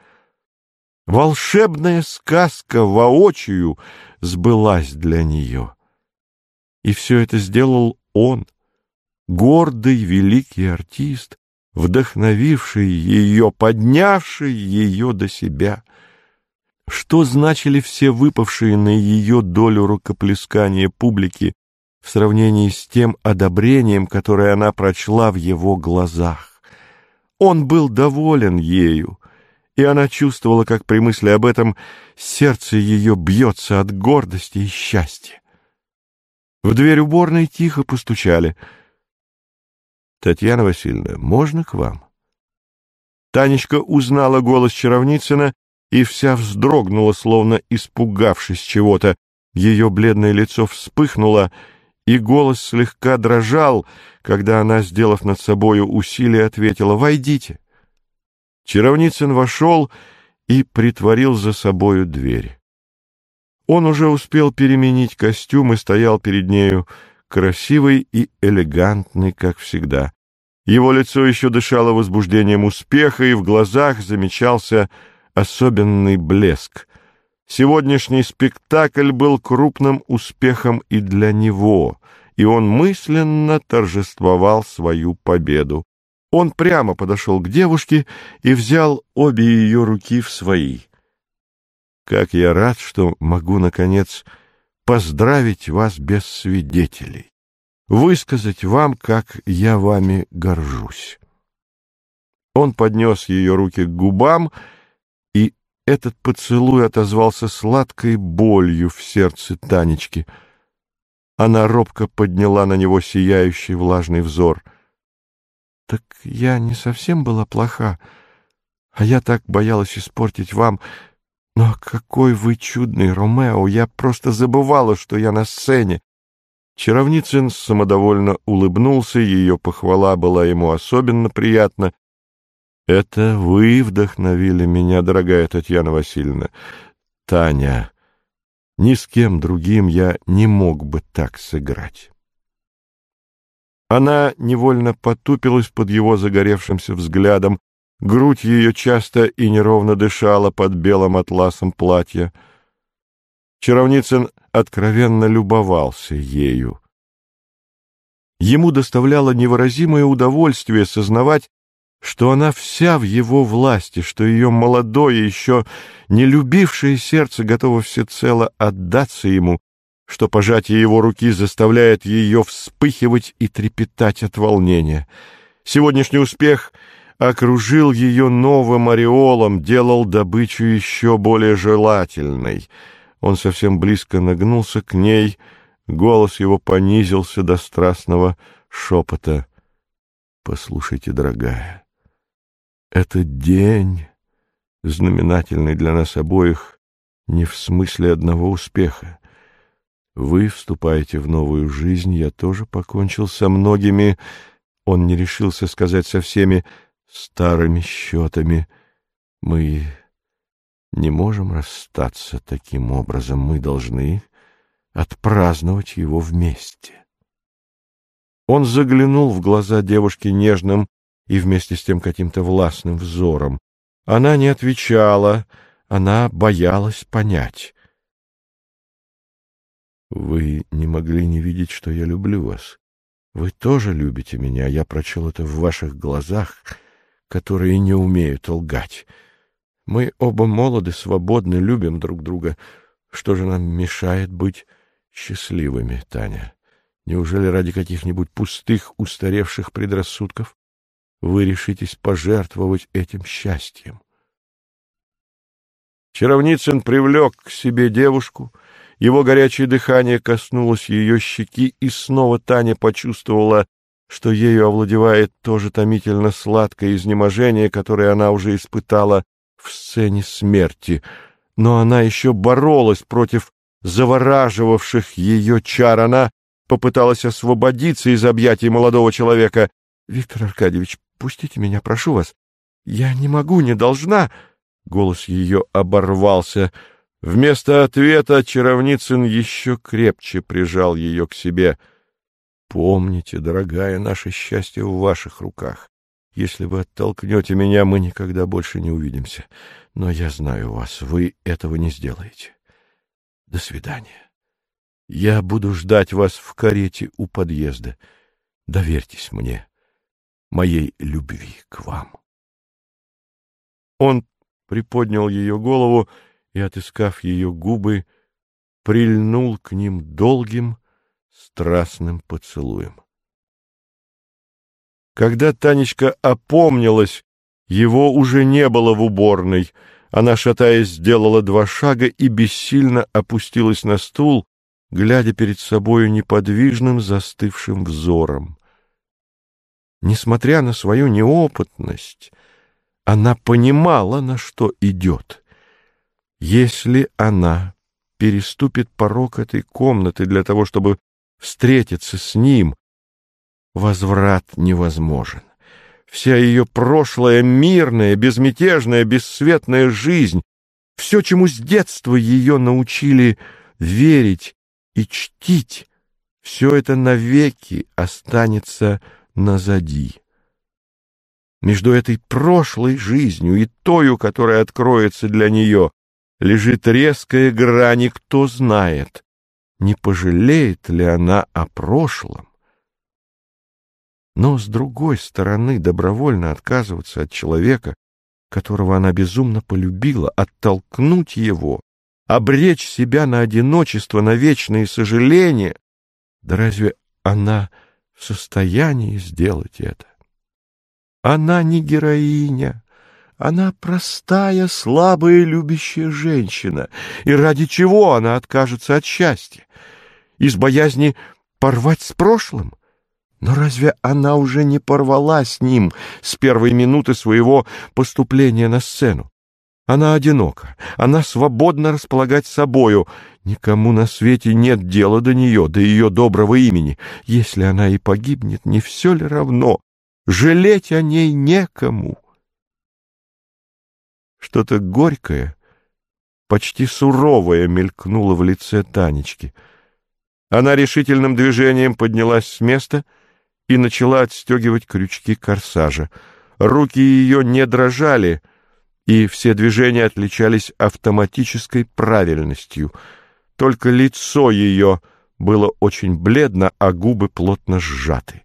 Волшебная сказка воочию сбылась для нее. И все это сделал он, гордый великий артист, вдохновивший ее, поднявший ее до себя. Что значили все выпавшие на ее долю рукоплескания публики в сравнении с тем одобрением, которое она прочла в его глазах? Он был доволен ею, и она чувствовала, как при мысли об этом сердце ее бьется от гордости и счастья. В дверь уборной тихо постучали. — Татьяна Васильевна, можно к вам? Танечка узнала голос Чаровницына и вся вздрогнула, словно испугавшись чего-то. Ее бледное лицо вспыхнуло, и голос слегка дрожал, когда она, сделав над собою усилие, ответила: «Войдите». Чаровницын вошел и притворил за собою дверь. Он уже успел переменить костюм и стоял перед нею, красивый и элегантный, как всегда. Его лицо еще дышало возбуждением успеха, и в глазах замечался особенный блеск. Сегодняшний спектакль был крупным успехом и для него, и он мысленно торжествовал свою победу. Он прямо подошел к девушке и взял обе ее руки в свои. «Как я рад, что могу, наконец, поздравить вас без свидетелей, высказать вам, как я вами горжусь». Он поднес ее руки к губам, и этот поцелуй отозвался сладкой болью в сердце Танечки. Она робко подняла на него сияющий влажный взор. «Так я не совсем была плоха, а я так боялась испортить вам. Но какой вы чудный, Ромео! Я просто забывала, что я на сцене». Чаровницын самодовольно улыбнулся, ее похвала была ему особенно приятна. «Это вы вдохновили меня, дорогая Татьяна Васильевна. Таня, ни с кем другим я не мог бы так сыграть». Она невольно потупилась под его загоревшимся взглядом, грудь ее часто и неровно дышала под белым атласом платья. Чаровницын откровенно любовался ею. Ему доставляло невыразимое удовольствие сознавать, что она вся в его власти, что ее молодое, еще не любившее сердце готово всецело отдаться ему, что пожатие его руки заставляет ее вспыхивать и трепетать от волнения. Сегодняшний успех окружил ее новым ореолом, делал добычу еще более желательной. Он совсем близко нагнулся к ней, голос его понизился до страстного шепота. «Послушайте, дорогая, этот день, знаменательный для нас обоих, не в смысле одного успеха. Вы вступаете в новую жизнь, я тоже покончил со многими, он не решился сказать со всеми, старыми счетами. Мы не можем расстаться таким образом, мы должны отпраздновать его вместе». Он заглянул в глаза девушки нежным и вместе с тем каким-то властным взором. Она не отвечала, она боялась понять. «Вы не могли не видеть, что я люблю вас. Вы тоже любите меня, я прочел это в ваших глазах, которые не умеют лгать. Мы оба молоды, свободны, любим друг друга. Что же нам мешает быть счастливыми, Таня? Неужели ради каких-нибудь пустых, устаревших предрассудков вы решитесь пожертвовать этим счастьем?» Чаровницын привлек к себе девушку, его горячее дыхание коснулось ее щеки, и снова Таня почувствовала что ею овладевает то же томительно сладкое изнеможение, которое она уже испытала в сцене смерти. Но она еще боролась против завораживавших ее чар. Она попыталась освободиться из объятий молодого человека. — Виктор Аркадьевич, пустите меня, прошу вас. Я не могу, не должна. Голос ее оборвался. Вместо ответа Чаровницын еще крепче прижал ее к себе. — Помните, дорогая, наше счастье в ваших руках. Если вы оттолкнете меня, мы никогда больше не увидимся. Но я знаю вас, вы этого не сделаете. До свидания. Я буду ждать вас в карете у подъезда. Доверьтесь мне, моей любви к вам. Он приподнял ее голову и, отыскав ее губы, прильнул к ним долгим, страстным поцелуем. Когда Танечка опомнилась, его уже не было в уборной. Она, шатаясь, сделала два шага и бессильно опустилась на стул, глядя перед собою неподвижным, застывшим взором. Несмотря на свою неопытность, она понимала, на что идет. Если она переступит порог этой комнаты для того, чтобы встретиться с ним, возврат невозможен. Вся ее прошлая мирная, безмятежная, бесцветная жизнь, все, чему с детства ее научили верить и чтить, все это навеки останется назади. Между этой прошлой жизнью и тою, которая откроется для нее, лежит резкая грань, и кто знает, не пожалеет ли она о прошлом. Но, с другой стороны, добровольно отказываться от человека, которого она безумно полюбила, оттолкнуть его, обречь себя на одиночество, на вечные сожаления, да разве она в состоянии сделать это? Она не героиня, она простая, слабая, любящая женщина. И ради чего она откажется от счастья? Из боязни порвать с прошлым? Но разве она уже не порвала с ним с первой минуты своего поступления на сцену? Она одинока, она свободна располагать собою. Никому на свете нет дела до нее, до ее доброго имени. Если она и погибнет, не все ли равно? Жалеть о ней некому. Что-то горькое, почти суровое мелькнуло в лице Танечки. Она решительным движением поднялась с места и начала отстегивать крючки корсажа. Руки ее не дрожали, и все движения отличались автоматической правильностью. Только лицо ее было очень бледно, а губы плотно сжаты.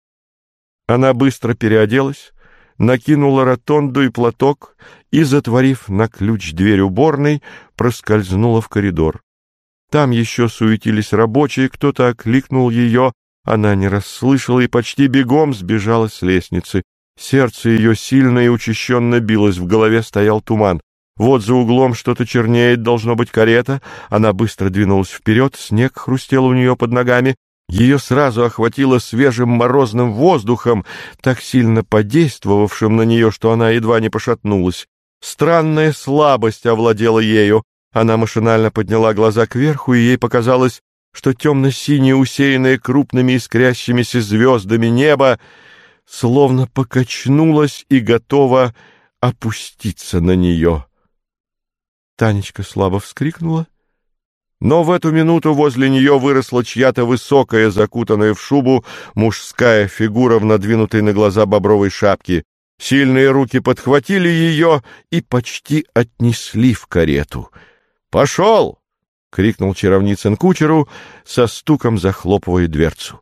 Она быстро переоделась, накинула ротонду и платок и, затворив на ключ дверь уборной, проскользнула в коридор. Там еще суетились рабочие, кто-то окликнул ее, она не расслышала и почти бегом сбежала с лестницы. Сердце ее сильно и учащенно билось, в голове стоял туман. Вот за углом что-то чернеет, должно быть карета. Она быстро двинулась вперед, снег хрустел у нее под ногами. Ее сразу охватило свежим морозным воздухом, так сильно подействовавшим на нее, что она едва не пошатнулась. Странная слабость овладела ею. Она машинально подняла глаза кверху, и ей показалось, что темно-синее, усеянное крупными искрящимися звездами небо, словно покачнулось и готово опуститься на нее. Танечка слабо вскрикнула, но в эту минуту возле нее выросла чья-то высокая, закутанная в шубу, мужская фигура в надвинутой на глаза бобровой шапке. Сильные руки подхватили ее и почти отнесли в карету. «Пошел!» — крикнул Чаровницын кучеру, со стуком захлопывая дверцу.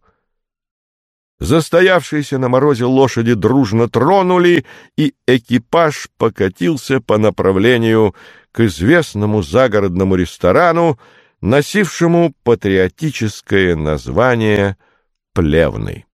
Застоявшиеся на морозе лошади дружно тронули, и экипаж покатился по направлению к известному загородному ресторану, носившему патриотическое название «Плевный».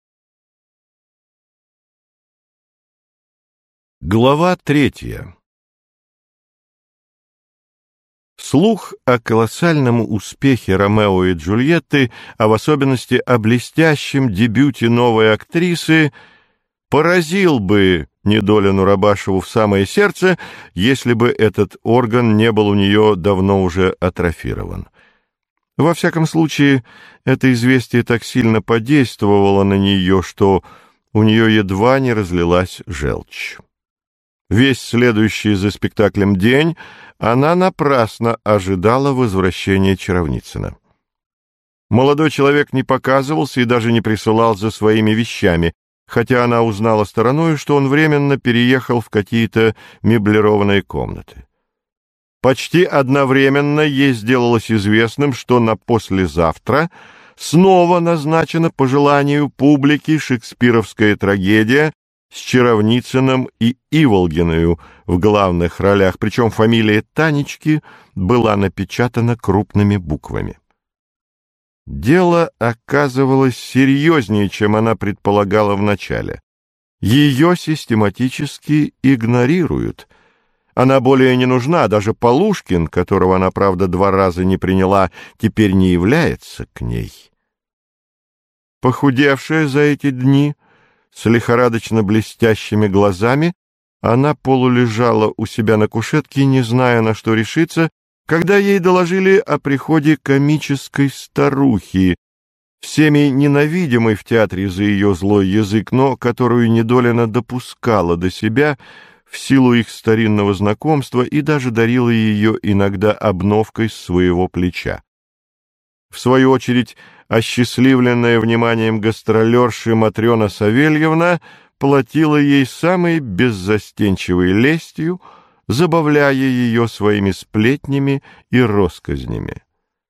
Глава третья. Слух о колоссальном успехе Ромео и Джульетты, а в особенности о блестящем дебюте новой актрисы, поразил бы Недолину Рабашеву в самое сердце, если бы этот орган не был у нее давно уже атрофирован. Во всяком случае, это известие так сильно подействовало на нее, что у нее едва не разлилась желчь. Весь следующий за спектаклем день она напрасно ожидала возвращения Чаровницына. Молодой человек не показывался и даже не присылал за своими вещами, хотя она узнала стороною, что он временно переехал в какие-то меблированные комнаты. Почти одновременно ей сделалось известным, что на послезавтра снова назначена по желанию публики шекспировская трагедия с Чаровницыным и Иволгиною в главных ролях, причем фамилия Танечки была напечатана крупными буквами. Дело оказывалось серьезнее, чем она предполагала вначале. Ее систематически игнорируют. Она более не нужна, даже Полушкин, которого она, правда, два раза не приняла, теперь не является к ней. Похудевшая за эти дни, с лихорадочно блестящими глазами, она полулежала у себя на кушетке, не зная, на что решиться, когда ей доложили о приходе комической старухи, всеми ненавидимой в театре за ее злой язык, но которую Недолина допускала до себя в силу их старинного знакомства и даже дарила ее иногда обновкой с своего плеча. В свою очередь, осчастливленная вниманием гастролерши Матрена Савельевна платила ей самой беззастенчивой лестью, забавляя ее своими сплетнями и россказнями.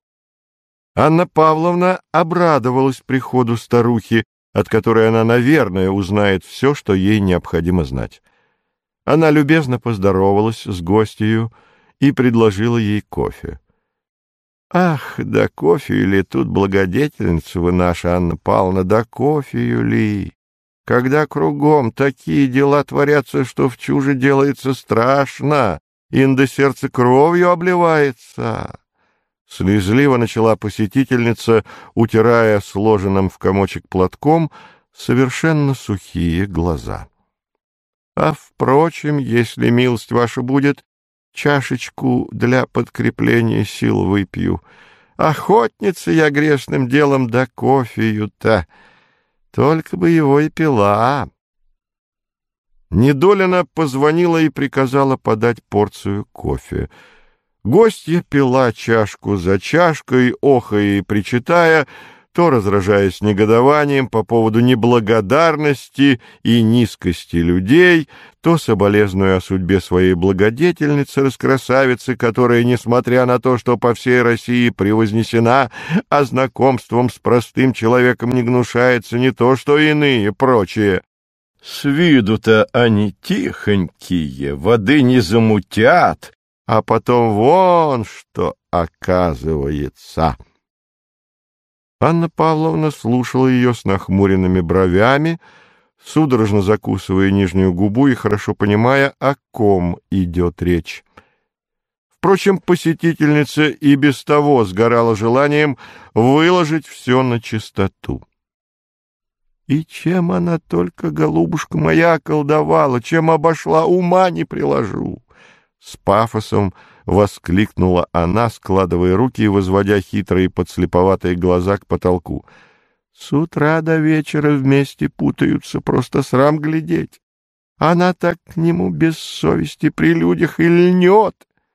Анна Павловна обрадовалась приходу старухи, от которой она, наверное, узнает все, что ей необходимо знать. Она любезно поздоровалась с гостью и предложила ей кофе. «Ах, да кофею ли тут, благодетельница вы наша, Анна Павловна, да кофею ли? Когда кругом такие дела творятся, что в чуже делается страшно, инда сердце кровью обливается». Слезливо начала посетительница, утирая сложенным в комочек платком совершенно сухие глаза. «А, впрочем, если милость ваша будет, чашечку для подкрепления сил выпью. Охотница я грешным делом да кофею-то, только бы его и пила». Недолина позвонила и приказала подать порцию кофе. Гостья пила чашку за чашкой, охая и причитая, то разражаясь негодованием по поводу неблагодарности и низкости людей, то соболезнуя о судьбе своей благодетельницы, раскрасавицы, которая, несмотря на то, что по всей России превознесена, а знакомством с простым человеком не гнушается не то что иные прочие. С виду-то они тихонькие, воды не замутят, а потом вон что оказывается. Анна Павловна слушала ее с нахмуренными бровями, судорожно закусывая нижнюю губу и хорошо понимая, о ком идет речь. Впрочем, посетительница и без того сгорала желанием выложить все на чистоту. И чем она только, голубушка моя, колдовала, чем обошла, ума не приложу. С пафосом воскликнула она, складывая руки и возводя хитрые подслеповатые глаза к потолку. С утра до вечера вместе путаются, просто срам глядеть. Она так к нему без совести при людях и льнет.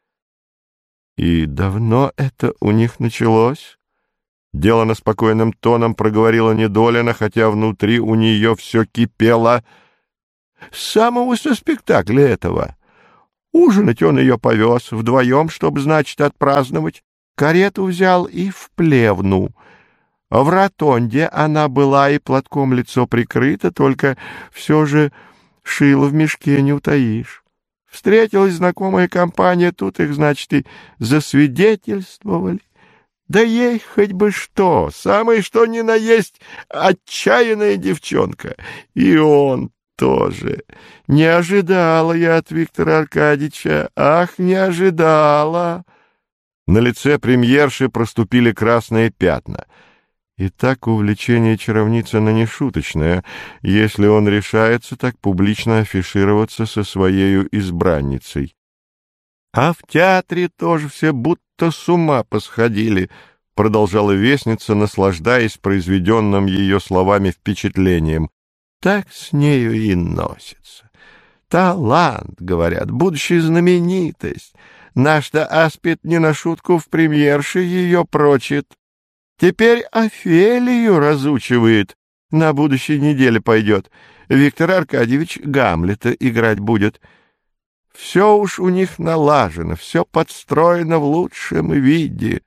И давно это у них началось? Делано спокойным тоном проговорила Недолина, хотя внутри у нее все кипело. С самого со спектакля этого. Ужинать он ее повез вдвоем, чтобы, значит, отпраздновать. Карету взял и в Плевну. В ротонде она была и платком лицо прикрыто, только все же шило в мешке не утаишь. Встретилась знакомая компания, тут их, значит, и засвидетельствовали. Да ей хоть бы что, самое что ни на есть отчаянная девчонка. И он тоже. Не ожидала я от Виктора Аркадьевича, ах, не ожидала. На лице премьерши проступили красные пятна. Итак, увлечение Чаровницына не шуточное, если он решается так публично афишироваться со своею избранницей. А в театре тоже все будто с ума посходили, продолжала вестница, наслаждаясь произведенным ее словами впечатлением. Так с нею и носится. Талант, говорят, будущая знаменитость. Наш-то Аспид не на шутку в премьерше ее прочит. Теперь Офелию разучивает. На будущей неделе пойдет. Виктор Аркадьевич Гамлета играть будет. Все уж у них налажено, все подстроено в лучшем виде.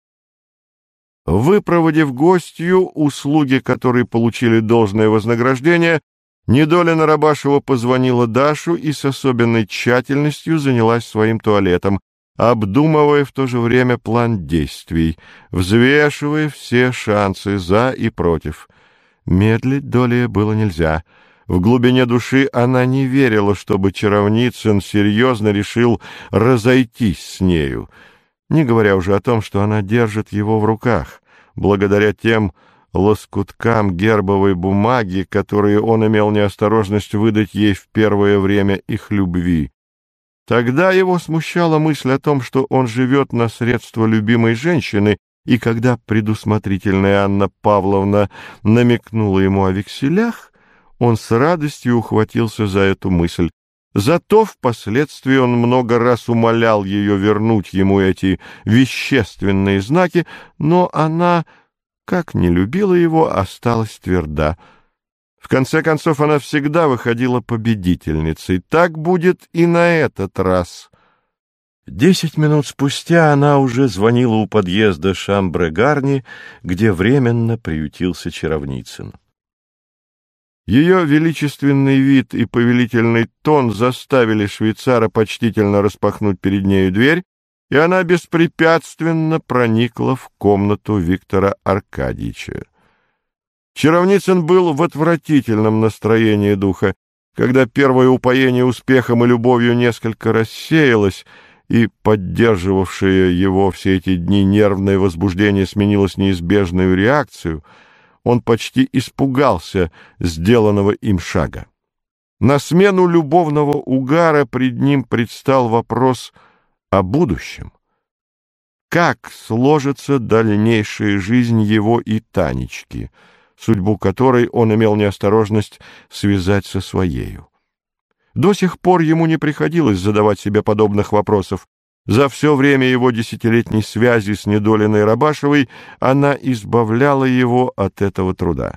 Выпроводив гостью, услуги которой получили должное вознаграждение, Недоля Рабашева позвонила Дашу и с особенной тщательностью занялась своим туалетом, обдумывая в то же время план действий, взвешивая все шансы «за» и «против». Медлить Доле было нельзя. В глубине души она не верила, чтобы Чаровницын серьезно решил разойтись с нею, не говоря уже о том, что она держит его в руках, благодаря тем лоскуткам гербовой бумаги, которые он имел неосторожность выдать ей в первое время их любви. Тогда его смущала мысль о том, что он живет на средства любимой женщины, и когда предусмотрительная Анна Павловна намекнула ему о векселях, он с радостью ухватился за эту мысль. Зато впоследствии он много раз умолял ее вернуть ему эти вещественные знаки, но она, как не любила его, осталась тверда. В конце концов, она всегда выходила победительницей. Так будет и на этот раз. Десять минут спустя она уже звонила у подъезда Шамбре-Гарни, где временно приютился Чаровницын. Ее величественный вид и повелительный тон заставили швейцара почтительно распахнуть перед нею дверь, и она беспрепятственно проникла в комнату Виктора Аркадьевича. Чаровницын был в отвратительном настроении духа. Когда первое упоение успехом и любовью несколько рассеялось, и поддерживавшее его все эти дни нервное возбуждение сменилось неизбежной реакцией, он почти испугался сделанного им шага. На смену любовного угара пред ним предстал вопрос о будущем. Как сложится дальнейшая жизнь его и Танечки, судьбу которой он имел неосторожность связать со своею? До сих пор ему не приходилось задавать себе подобных вопросов. За все время его десятилетней связи с Недолиной Рабашевой она избавляла его от этого труда.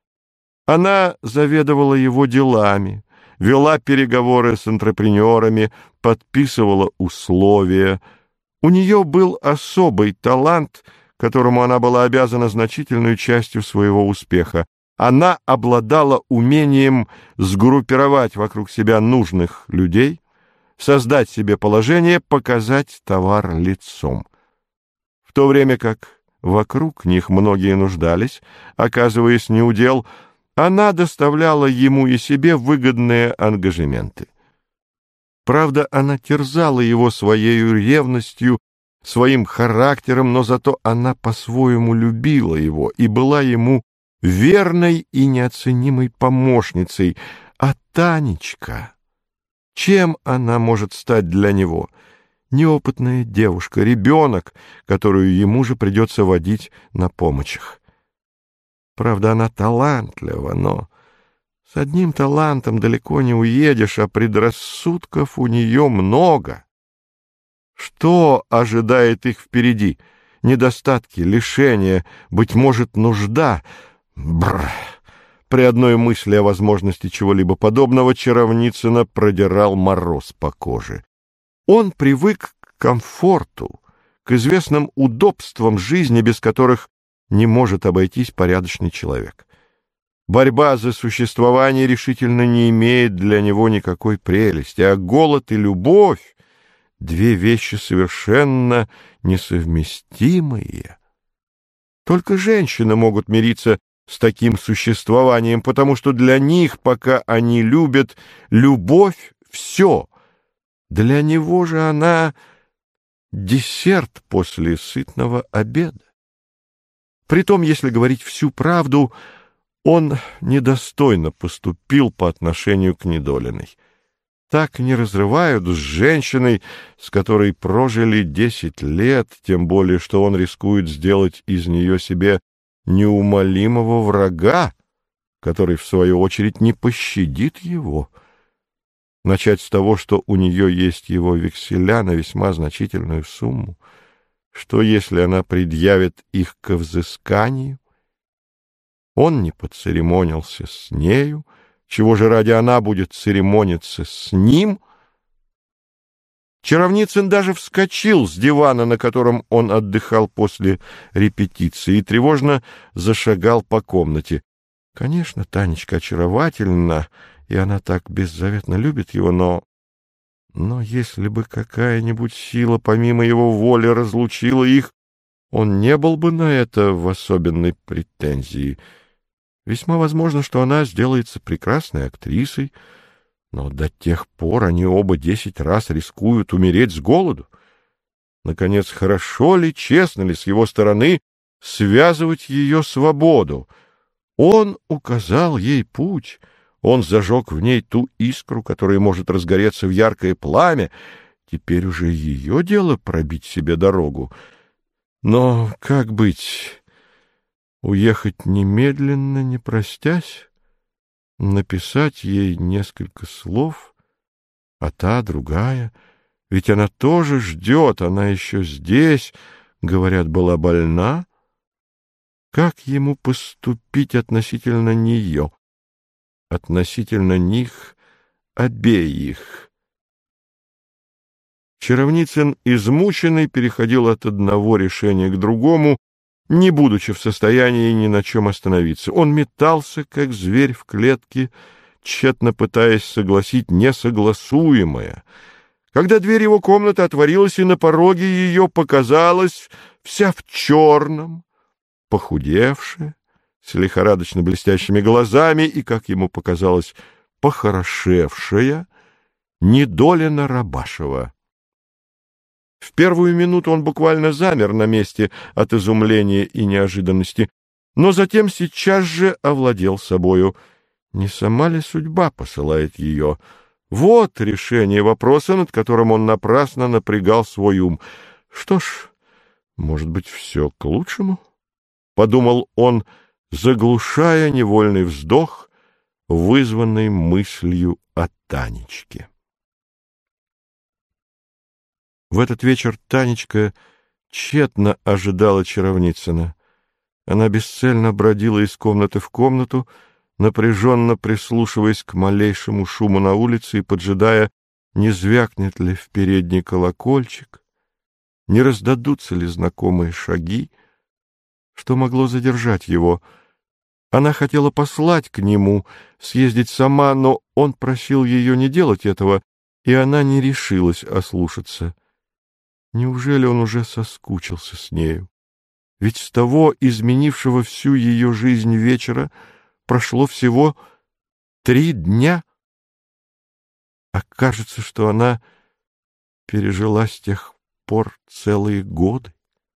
Она заведовала его делами, вела переговоры с антрепренерами, подписывала условия. У нее был особый талант, которому она была обязана значительной частью своего успеха. Она обладала умением сгруппировать вокруг себя нужных людей, создать себе положение, показать товар лицом. В то время как вокруг них многие нуждались, оказываясь неудел, она доставляла ему и себе выгодные ангажементы. Правда, она терзала его своей ревностью, своим характером, но зато она по-своему любила его и была ему верной и неоценимой помощницей. А Танечка, чем она может стать для него? Неопытная девушка, ребенок, которую ему же придется водить на помощях. Правда, она талантлива, но с одним талантом далеко не уедешь, а предрассудков у нее много. Что ожидает их впереди? Недостатки, лишения, быть может, нужда. Бррр! При одной мысли о возможности чего-либо подобного Чаровницына продирал мороз по коже. Он привык к комфорту, к известным удобствам жизни, без которых не может обойтись порядочный человек. Борьба за существование решительно не имеет для него никакой прелести, а голод и любовь — две вещи совершенно несовместимые. Только женщины могут мириться с таким существованием, потому что для них, пока они любят, любовь — все. Для него же она десерт после сытного обеда. Притом, если говорить всю правду, он недостойно поступил по отношению к Недолиной. Так не разрывают с женщиной, с которой прожили десять лет, тем более, что он рискует сделать из нее себе неумолимого врага, который, в свою очередь, не пощадит его. Начать с того, что у нее есть его векселя на весьма значительную сумму. Что, если она предъявит их ко взысканию? Он не поцеремонился с нею, чего же ради она будет церемониться с ним? Чаровницын даже вскочил с дивана, на котором он отдыхал после репетиции, и тревожно зашагал по комнате. Конечно, Танечка очаровательна, и она так беззаветно любит его, но... Но если бы какая-нибудь сила помимо его воли разлучила их, он не был бы на это в особенной претензии. Весьма возможно, что она сделается прекрасной актрисой, но до тех пор они оба десять раз рискуют умереть с голоду. Наконец, хорошо ли, честно ли с его стороны связывать ее свободу? Он указал ей путь, он зажег в ней ту искру, которая может разгореться в яркое пламя. Теперь уже ее дело пробить себе дорогу. Но как быть? Уехать немедленно, не простясь? Написать ей несколько слов, а та другая? Ведь она тоже ждет, она еще здесь, говорят, была больна. Как ему поступить относительно нее? Относительно них обеих? Чаровницын, измученный, переходил от одного решения к другому, не будучи в состоянии ни на чем остановиться. Он метался, как зверь в клетке, тщетно пытаясь согласить несогласуемое. Когда дверь его комнаты отворилась, и на пороге ее показалась вся в черном, похудевшая, с лихорадочно блестящими глазами и, как ему показалось, похорошевшая Недолина Рабашева. В первую минуту он буквально замер на месте от изумления и неожиданности, но затем сейчас же овладел собою. Не сама ли судьба посылает ее? Вот решение вопроса, над которым он напрасно напрягал свой ум. Что ж, может быть, все к лучшему? — подумал он, заглушая невольный вздох, вызванный мыслью о Танечке. В этот вечер Танечка тщетно ожидала Чаровницына. Она бесцельно бродила из комнаты в комнату, напряженно прислушиваясь к малейшему шуму на улице и поджидая, не звякнет ли в передний колокольчик, не раздадутся ли знакомые шаги. Что могло задержать его? Она хотела послать к нему, съездить сама, но он просил ее не делать этого, и она не решилась ослушаться. Неужели он уже соскучился с нею? Ведь с того изменившего всю ее жизнь вечера прошло всего три дня. А кажется, что она пережила с тех пор целые годы.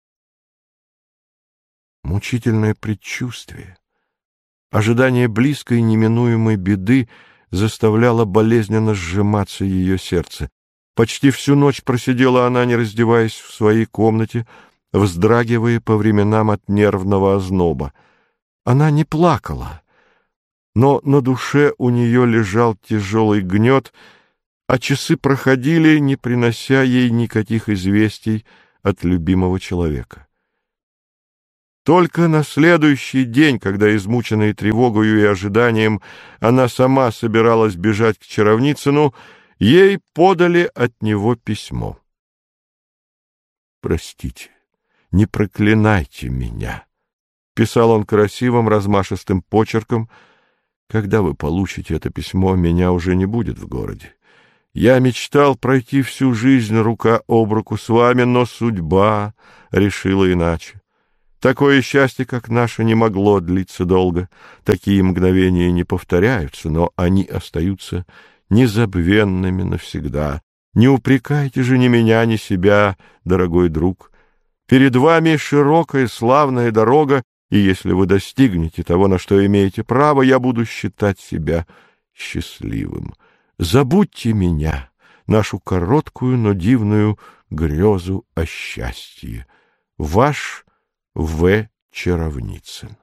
Мучительное предчувствие, ожидание близкой неминуемой беды заставляло болезненно сжиматься ее сердце. Почти всю ночь просидела она, не раздеваясь, в своей комнате, вздрагивая по временам от нервного озноба. Она не плакала, но на душе у нее лежал тяжелый гнет, а часы проходили, не принося ей никаких известий от любимого человека. Только на следующий день, когда, измученная тревогою и ожиданием, она сама собиралась бежать к Чаровницыну, ей подали от него письмо. «Простите, не проклинайте меня», — писал он красивым размашистым почерком. «Когда вы получите это письмо, меня уже не будет в городе. Я мечтал пройти всю жизнь рука об руку с вами, но судьба решила иначе. Такое счастье, как наше, не могло длиться долго. Такие мгновения не повторяются, но они остаются незабвенными навсегда. Не упрекайте же ни меня, ни себя, дорогой друг. Перед вами широкая славная дорога, и если вы достигнете того, на что имеете право, я буду считать себя счастливым. Забудьте меня, нашу короткую, но дивную грезу о счастье. Ваш В. Чаровницын.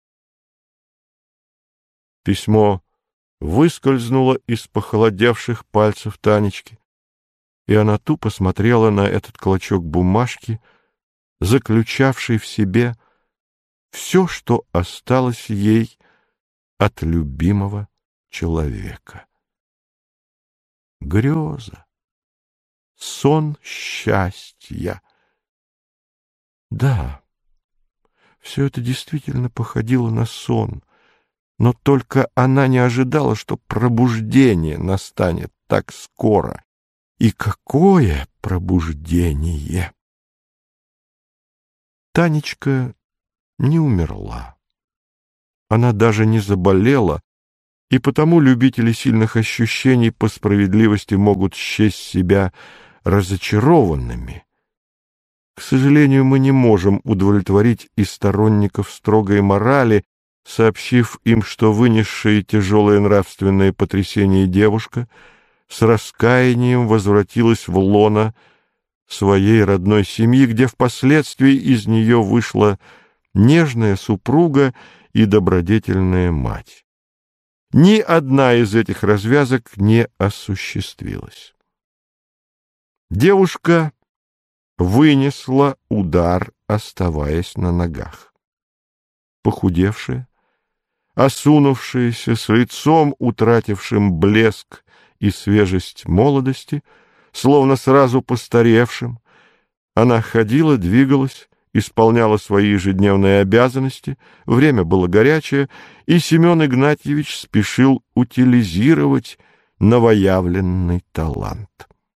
Письмо выскользнуло из похолодевших пальцев Танечки, и она тупо смотрела на этот клочок бумажки, заключавший в себе все, что осталось ей от любимого человека. Греза, сон счастья. Да, все это действительно походило на сон, но только она не ожидала, что пробуждение настанет так скоро. И какое пробуждение! Танечка не умерла. Она даже не заболела, и потому любители сильных ощущений по справедливости могут счесть себя разочарованными. К сожалению, мы не можем удовлетворить и сторонников строгой морали, сообщив им, что вынесшая тяжелые нравственные потрясения девушка с раскаянием возвратилась в лоно своей родной семьи, где впоследствии из нее вышла нежная супруга и добродетельная мать. Ни одна из этих развязок не осуществилась. Девушка вынесла удар, оставаясь на ногах. Похудевшая, осунувшаяся, с лицом, утратившим блеск и свежесть молодости, словно сразу постаревшим, она ходила, двигалась, исполняла свои ежедневные обязанности, время было горячее, и Семен Игнатьевич спешил утилизировать новоявленный талант.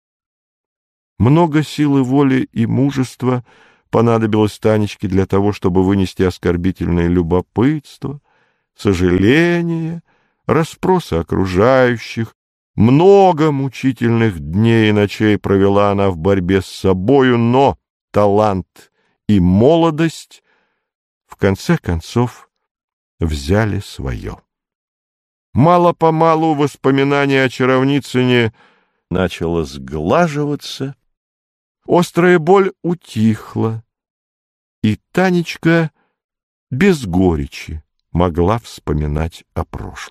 Много силы воли и мужества понадобилось Танечке для того, чтобы вынести оскорбительное любопытство, сожаление, расспросы окружающих. Много мучительных дней и ночей провела она в борьбе с собою, но талант и молодость в конце концов взяли свое. Мало-помалу воспоминание о Чаровницыне начало сглаживаться, острая боль утихла, и Танечка без горечи могла вспоминать о прошлом.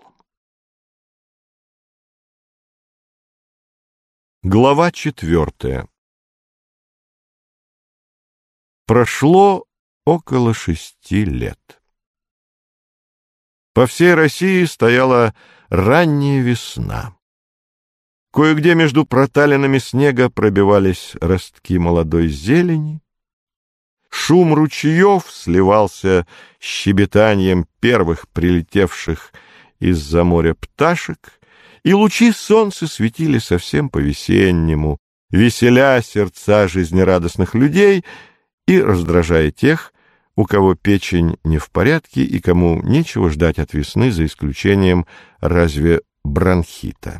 Глава четвертая. Прошло около шести лет. По всей России стояла ранняя весна. Кое-где между проталинами снега пробивались ростки молодой зелени. Шум ручьев сливался с щебетанием первых прилетевших из-за моря пташек, и лучи солнца светили совсем по-весеннему, веселя сердца жизнерадостных людей и раздражая тех, у кого печень не в порядке и кому нечего ждать от весны, за исключением разве бронхита.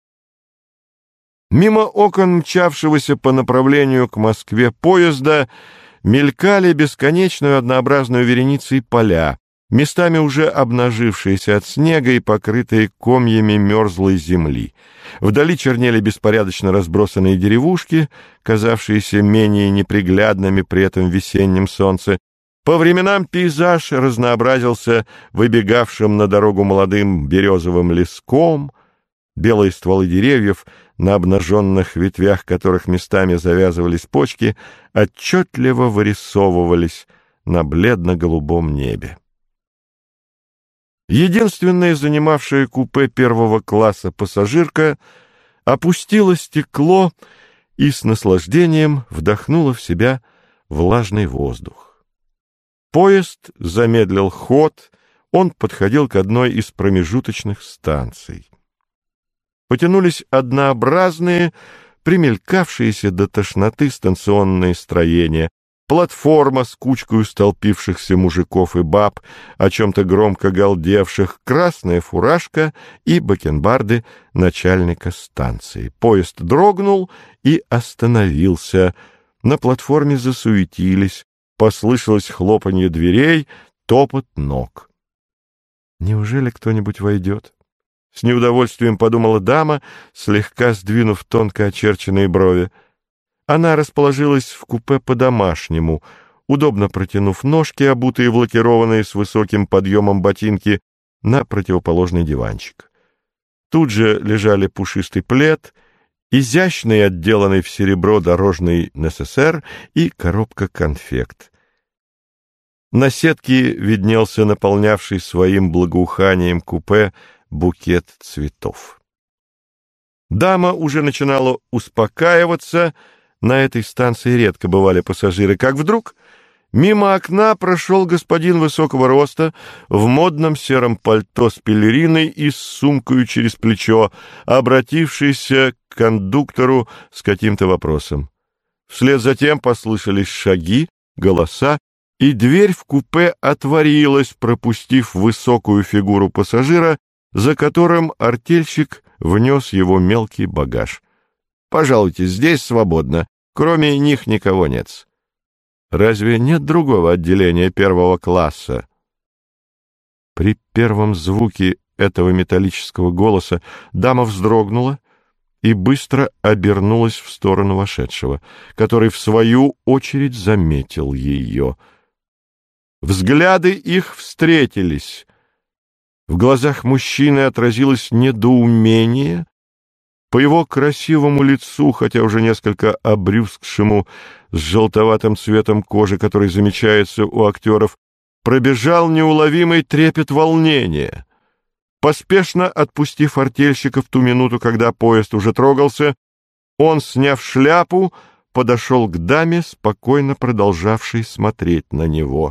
Мимо окон мчавшегося по направлению к Москве поезда мелькали бесконечную однообразную вереницей поля, местами уже обнажившиеся от снега и покрытые комьями мерзлой земли. Вдали чернели беспорядочно разбросанные деревушки, казавшиеся менее неприглядными при этом весеннем солнце. По временам пейзаж разнообразился выбегавшим на дорогу молодым березовым леском. Белые стволы деревьев, на обнаженных ветвях которых местами завязывались почки, отчетливо вырисовывались на бледно-голубом небе. Единственная занимавшая купе первого класса пассажирка опустила стекло и с наслаждением вдохнула в себя влажный воздух. Поезд замедлил ход, он подходил к одной из промежуточных станций. Потянулись однообразные, примелькавшиеся до тошноты станционные строения. платформа с кучкой столпившихся мужиков и баб, о чем-то громко галдевших, красная фуражка и бакенбарды начальника станции. Поезд дрогнул и остановился. На платформе засуетились, послышалось хлопанье дверей, топот ног. «Неужели кто-нибудь войдет?» — с неудовольствием подумала дама, слегка сдвинув тонко очерченные брови. Она расположилась в купе по-домашнему, удобно протянув ножки, обутые в лакированные с высоким подъемом ботинки, на противоположный диванчик. Тут же лежали пушистый плед, изящный, отделанный в серебро дорожный несесер и коробка конфект. На сетке виднелся наполнявший своим благоуханием купе букет цветов. Дама уже начинала успокаиваться. На этой станции редко бывали пассажиры, как вдруг мимо окна прошел господин высокого роста в модном сером пальто с пелериной и с сумкою через плечо, обратившийся к кондуктору с каким-то вопросом. Вслед за тем послышались шаги, голоса, и дверь в купе отворилась, пропустив высокую фигуру пассажира, за которым артельщик внес его мелкий багаж. «Пожалуйте, здесь свободно. Кроме них никого нет». «Разве нет другого отделения первого класса?» При первом звуке этого металлического голоса дама вздрогнула и быстро обернулась в сторону вошедшего, который, в свою очередь, заметил ее. Взгляды их встретились. В глазах мужчины отразилось недоумение. По его красивому лицу, хотя уже несколько обрюзгшему с желтоватым цветом кожи, который замечается у актеров, пробежал неуловимый трепет волнения. Поспешно отпустив артельщика в ту минуту, когда поезд уже трогался, он, сняв шляпу, подошел к даме, спокойно продолжавшей смотреть на него.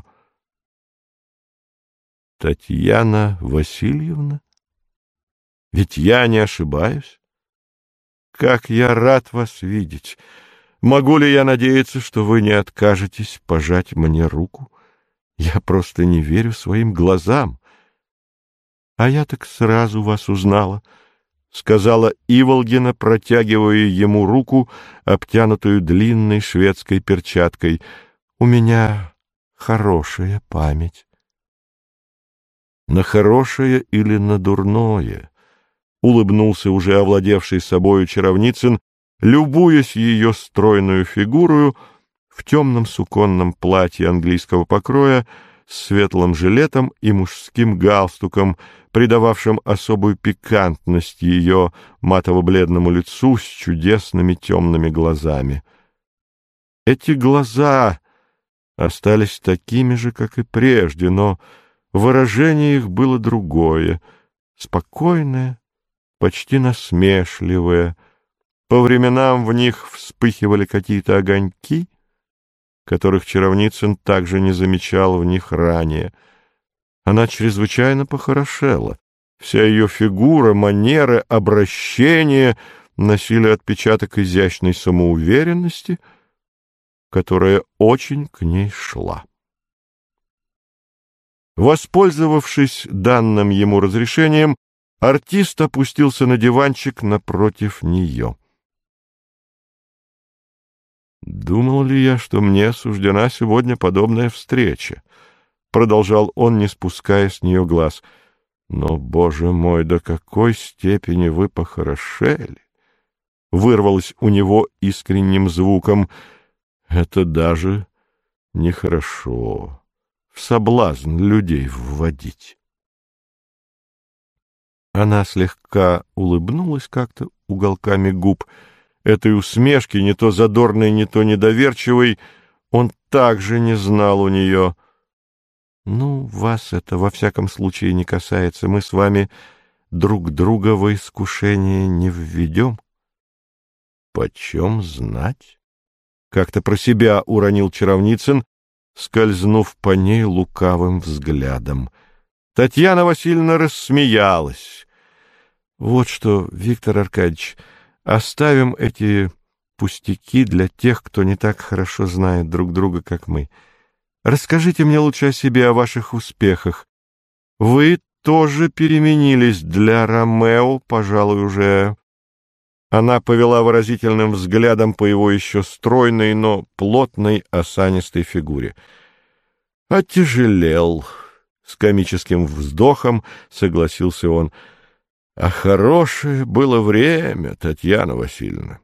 «Татьяна Васильевна? Ведь я не ошибаюсь. Как я рад вас видеть! Могу ли я надеяться, что вы не откажетесь пожать мне руку? Я просто не верю своим глазам. А я так сразу вас узнала», — сказала Иволгина, протягивая ему руку, обтянутую длинной шведской перчаткой. «У меня хорошая память». «На хорошее или на дурное?» — улыбнулся уже овладевший собою Чаровницын, любуясь ее стройную фигурою в темном суконном платье английского покроя с светлым жилетом и мужским галстуком, придававшим особую пикантность ее матово-бледному лицу с чудесными темными глазами. Эти глаза остались такими же, как и прежде, но выражение их было другое, спокойное, почти насмешливое. По временам в них вспыхивали какие-то огоньки, которых Чаровницын также не замечал в них ранее. Она чрезвычайно похорошела. Вся ее фигура, манеры, обращение носили отпечаток изящной самоуверенности, которая очень к ней шла. Воспользовавшись данным ему разрешением, артист опустился на диванчик напротив нее. «Думал ли я, что мне суждена сегодня подобная встреча?» — продолжал он, не спуская с нее глаз. «Но, боже мой, до какой степени вы похорошели!» Вырвалось у него искренним звуком. «Это даже нехорошо. В соблазн людей вводить». Она слегка улыбнулась как-то уголками губ. Этой усмешки, не то задорной, не то недоверчивой, он также не знал у нее. «Ну, вас это во всяком случае не касается. Мы с вами друг друга во искушение не введем». «Почем знать?» — как-то про себя уронил Чаровницын, скользнув по ней лукавым взглядом. Татьяна Васильевна рассмеялась. «Вот что, Виктор Аркадьевич, оставим эти пустяки для тех, кто не так хорошо знает друг друга, как мы. Расскажите мне лучше о себе, о ваших успехах. Вы тоже переменились для Ромео, пожалуй, уже...» Она повела выразительным взглядом по его еще стройной, но плотной, осанистой фигуре. «Отяжелел», — с комическим вздохом согласился он. «А хорошее было время, Татьяна Васильевна».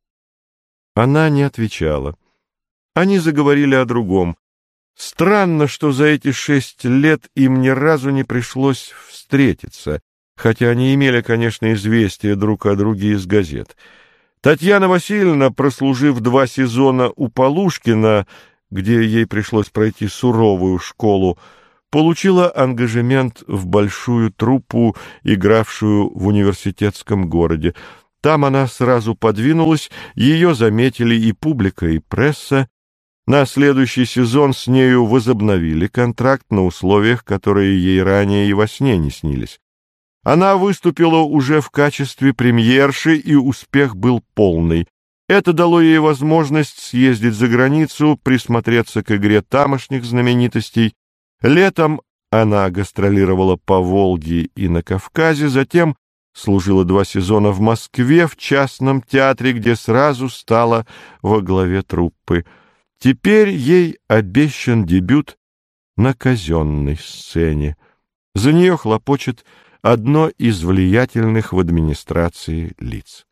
Она не отвечала. Они заговорили о другом. Странно, что за эти шесть лет им ни разу не пришлось встретиться, хотя они имели, конечно, известия друг о друге из газет. Татьяна Васильевна, прослужив два сезона у Полушкина, где ей пришлось пройти суровую школу, получила ангажемент в большую труппу, игравшую в университетском городе. Там она сразу подвинулась, ее заметили и публика, и пресса. На следующий сезон с нею возобновили контракт на условиях, которые ей ранее и во сне не снились. Она выступила уже в качестве премьерши, и успех был полный. Это дало ей возможность съездить за границу, присмотреться к игре тамошних знаменитостей. Летом она гастролировала по Волге и на Кавказе, затем служила два сезона в Москве в частном театре, где сразу стала во главе труппы. Теперь ей обещан дебют на казенной сцене. За нее хлопочет одно из влиятельных в администрации лиц.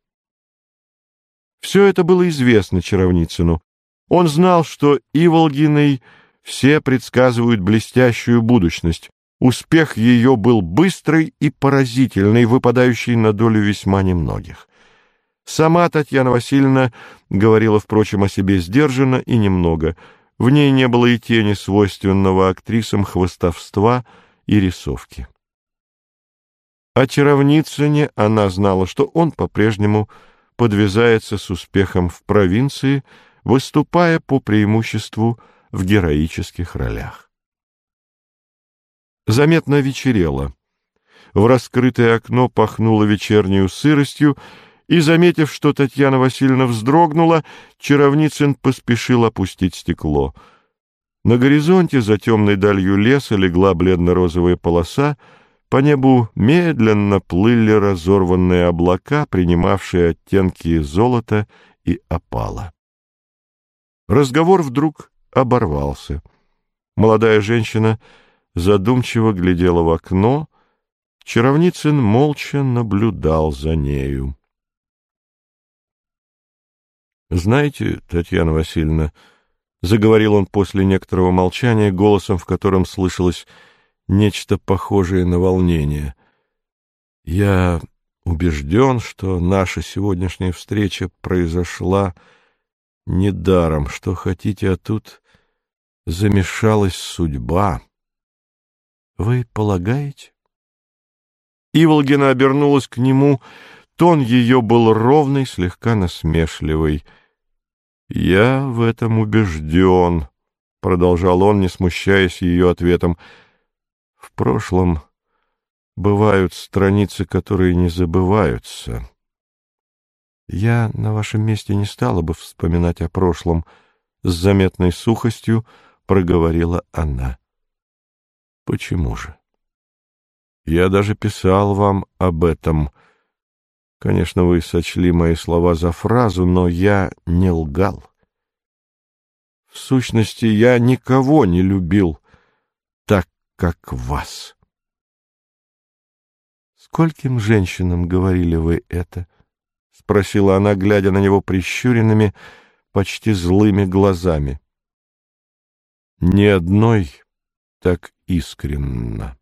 Все это было известно Чаровницыну. Он знал, что Иволгиной все предсказывают блестящую будущность. Успех ее был быстрый и поразительный, выпадающий на долю весьма немногих. Сама Татьяна Васильевна говорила, впрочем, о себе сдержанно и немного. В ней не было и тени свойственного актрисам хвастовства и рисовки. О Чаровницыне она знала, что он по-прежнему подвязается с успехом в провинции, выступая по преимуществу в героических ролях. Заметно вечерело. В раскрытое окно пахнуло вечернюю сыростью, и, заметив, что Татьяна Васильевна вздрогнула, Чаровницын поспешил опустить стекло. На горизонте за темной далью леса легла бледно-розовая полоса, по небу медленно плыли разорванные облака, принимавшие оттенки золота и опала. Разговор вдруг оборвался. Молодая женщина задумчиво глядела в окно, Чаровницын молча наблюдал за нею. «Знаете, Татьяна Васильевна, — заговорил он после некоторого молчания, голосом, в котором слышалось нечто похожее на волнение, — я убежден, что наша сегодняшняя встреча произошла недаром, что хотите, а тут замешалась судьба. Вы полагаете?» Иволгина обернулась к нему, тон ее был ровный, слегка насмешливый. «Я в этом убежден», — продолжал он, не смущаясь ее ответом. «В прошлом бывают страницы, которые не забываются. Я на вашем месте не стала бы вспоминать о прошлом», — с заметной сухостью проговорила она. «Почему же? Я даже писал вам об этом. Конечно, вы сочли мои слова за фразу, но я не лгал. В сущности, я никого не любил так, как вас». «Скольким женщинам говорили вы это?» — спросила она, глядя на него прищуренными, почти злыми глазами. «Ни одной так искренно».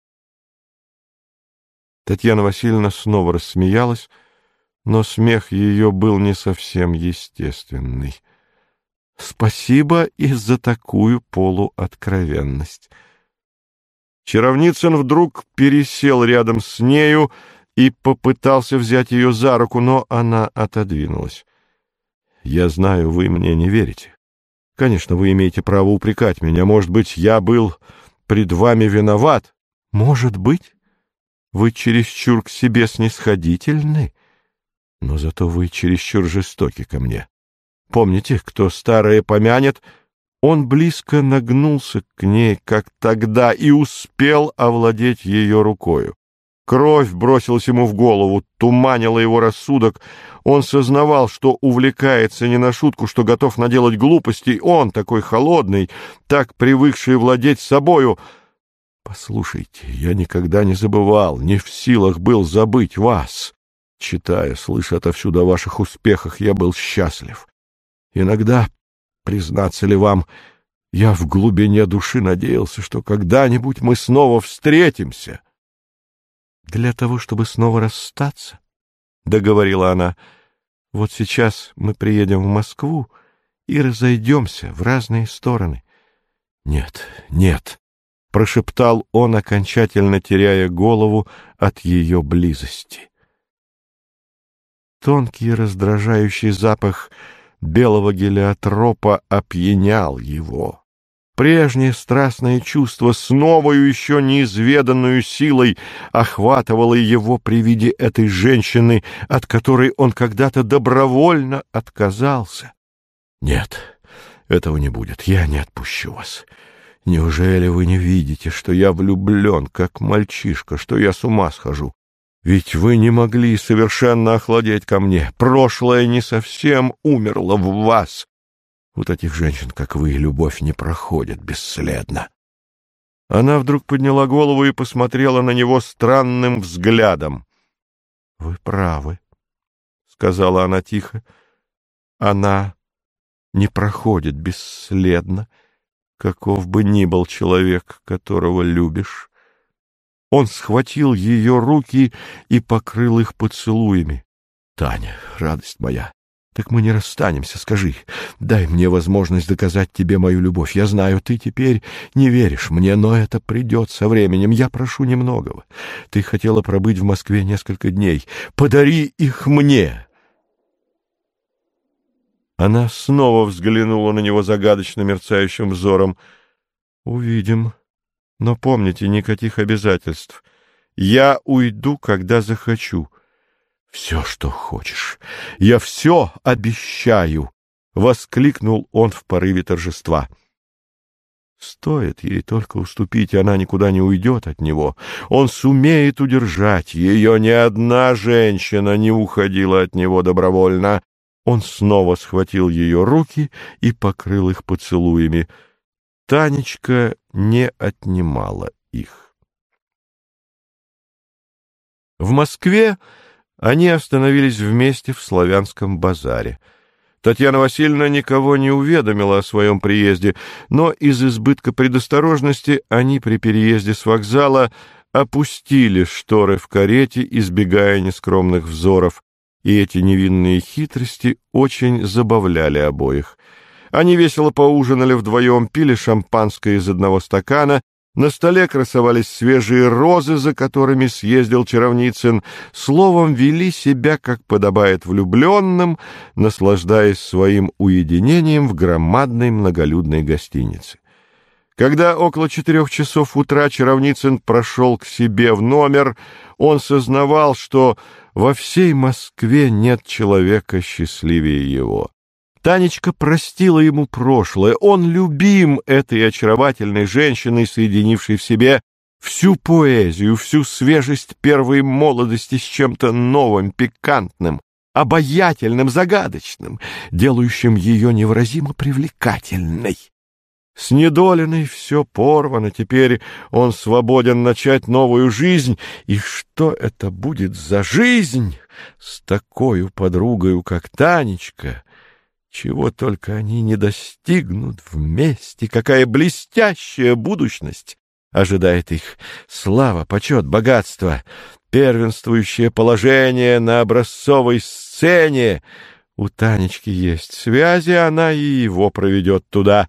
Татьяна Васильевна снова рассмеялась, но смех ее был не совсем естественный. «Спасибо и за такую полуоткровенность». Чаровницын вдруг пересел рядом с нею и попытался взять ее за руку, но она отодвинулась. «Я знаю, вы мне не верите. Конечно, вы имеете право упрекать меня. Может быть, я был пред вами виноват». «Может быть. Вы чересчур к себе снисходительны, но зато вы чересчур жестоки ко мне. Помните, кто старое помянет? Он близко нагнулся к ней, как тогда, и успел овладеть ее рукою. Кровь бросилась ему в голову, туманила его рассудок. Он сознавал, что увлекается не на шутку, что готов наделать глупостей. Он, такой холодный, так привыкший владеть собою. Послушайте, я никогда не забывал, не в силах был забыть вас. Читая, слыша отовсюду о ваших успехах, я был счастлив. Иногда, признаться ли вам, я в глубине души надеялся, что когда-нибудь мы снова встретимся. Для того, чтобы снова расстаться, — договорила она, — вот сейчас мы приедем в Москву и разойдемся в разные стороны. Нет, нет, — прошептал он, окончательно теряя голову от ее близости. Тонкий раздражающий запах белого гелиотропа опьянял его. Прежнее страстное чувство с новою еще неизведанную силой охватывало его при виде этой женщины, от которой он когда-то добровольно отказался. Нет, этого не будет, я не отпущу вас. Неужели вы не видите, что я влюблен, как мальчишка, что я с ума схожу? Ведь вы не могли совершенно охладеть ко мне. Прошлое не совсем умерло в вас. У таких женщин, как вы, любовь не проходит бесследно. Она вдруг подняла голову и посмотрела на него странным взглядом. — Вы правы, — сказала она тихо. — Она не проходит бесследно, каков бы ни был человек, которого любишь. Он схватил ее руки и покрыл их поцелуями. — Таня, радость моя! Так мы не расстанемся, скажи. Дай мне возможность доказать тебе мою любовь. Я знаю, ты теперь не веришь мне, но это придет со временем. Я прошу немногого. Ты хотела пробыть в Москве несколько дней. Подари их мне!» Она снова взглянула на него загадочно мерцающим взором. «Увидим. Но помните, никаких обязательств. Я уйду, когда захочу». «Все, что хочешь. Я все обещаю!» — воскликнул он в порыве торжества. Стоит ей только уступить, она никуда не уйдет от него. Он сумеет удержать ее. Ни одна женщина не уходила от него добровольно. Он снова схватил ее руки и покрыл их поцелуями. Танечка не отнимала их. В Москве они остановились вместе в Славянском базаре. Татьяна Васильевна никого не уведомила о своем приезде, но из избытка предосторожности они при переезде с вокзала опустили шторы в карете, избегая нескромных взоров, и эти невинные хитрости очень забавляли обоих. Они весело поужинали вдвоем, пили шампанское из одного стакана. На столе красовались свежие розы, за которыми съездил Чаровницын. Словом, вели себя, как подобает влюбленным, наслаждаясь своим уединением в громадной многолюдной гостинице. Когда около четырех часов утра Чаровницын прошел к себе в номер, он сознавал, что во всей Москве нет человека счастливее его. Танечка простила ему прошлое. Он любим этой очаровательной женщиной, соединившей в себе всю поэзию, всю свежесть первой молодости с чем-то новым, пикантным, обаятельным, загадочным, делающим ее невыразимо привлекательной. С Недолиной все порвано, теперь он свободен начать новую жизнь. И что это будет за жизнь с такою подругою, как Танечка? Чего только они не достигнут вместе, какая блестящая будущность ожидает их. Слава, почет, богатство, первенствующее положение на образцовой сцене. У Танечки есть связи, она и его проведет туда.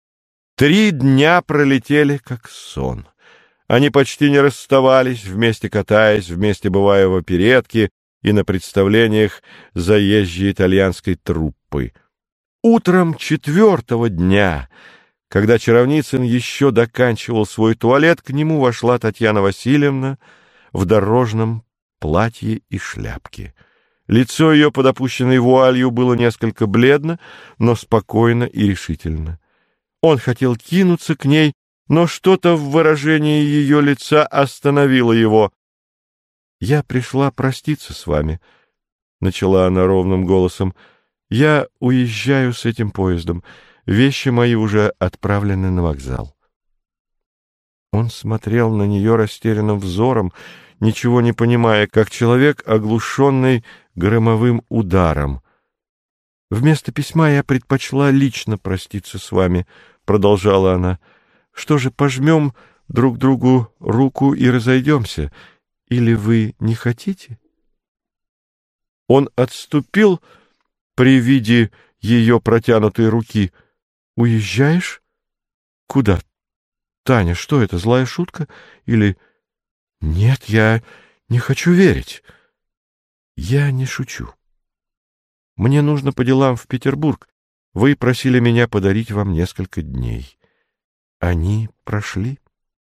Три дня пролетели как сон. Они почти не расставались, вместе катаясь, вместе бывая в оперетке и на представлениях заезжей итальянской труппы. Утром четвертого дня, когда Чаровницын еще доканчивал свой туалет, к нему вошла Татьяна Васильевна в дорожном платье и шляпке. Лицо ее под опущенной вуалью было несколько бледно, но спокойно и решительно. Он хотел кинуться к ней, но что-то в выражении ее лица остановило его. — Я пришла проститься с вами, — начала она ровным голосом. — Я уезжаю с этим поездом. Вещи мои уже отправлены на вокзал. Он смотрел на нее растерянным взором, ничего не понимая, как человек, оглушенный громовым ударом. — Вместо письма я предпочла лично проститься с вами, — продолжала она. — Что же, пожмем друг другу руку и разойдемся? Или вы не хотите? Он отступил при виде ее протянутой руки. — Уезжаешь? — Куда? — Таня, что это, злая шутка? Или... — Нет, я не хочу верить. — Я не шучу. Мне нужно по делам в Петербург. Вы просили меня подарить вам несколько дней. Они прошли.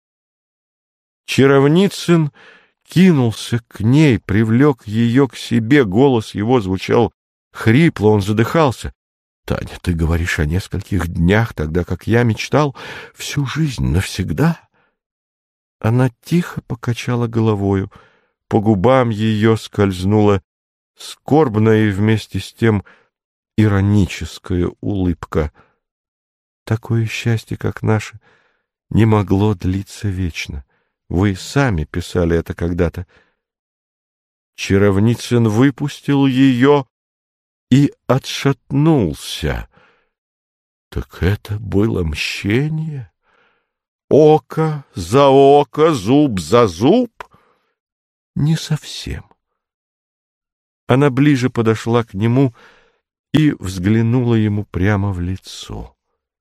Чаровницын кинулся к ней, привлек ее к себе. Голос его звучал хрипло, он задыхался. — Таня, ты говоришь о нескольких днях, тогда как я мечтал всю жизнь, навсегда. Она тихо покачала головою. По губам ее скользнула скорбная и вместе с тем ироническая улыбка. Такое счастье, как наше, не могло длиться вечно. Вы сами писали это когда-то. Чаровницын выпустил ее и отшатнулся. Так это было мщение? Око за око, зуб за зуб? Не совсем. Она ближе подошла к нему и взглянула ему прямо в лицо.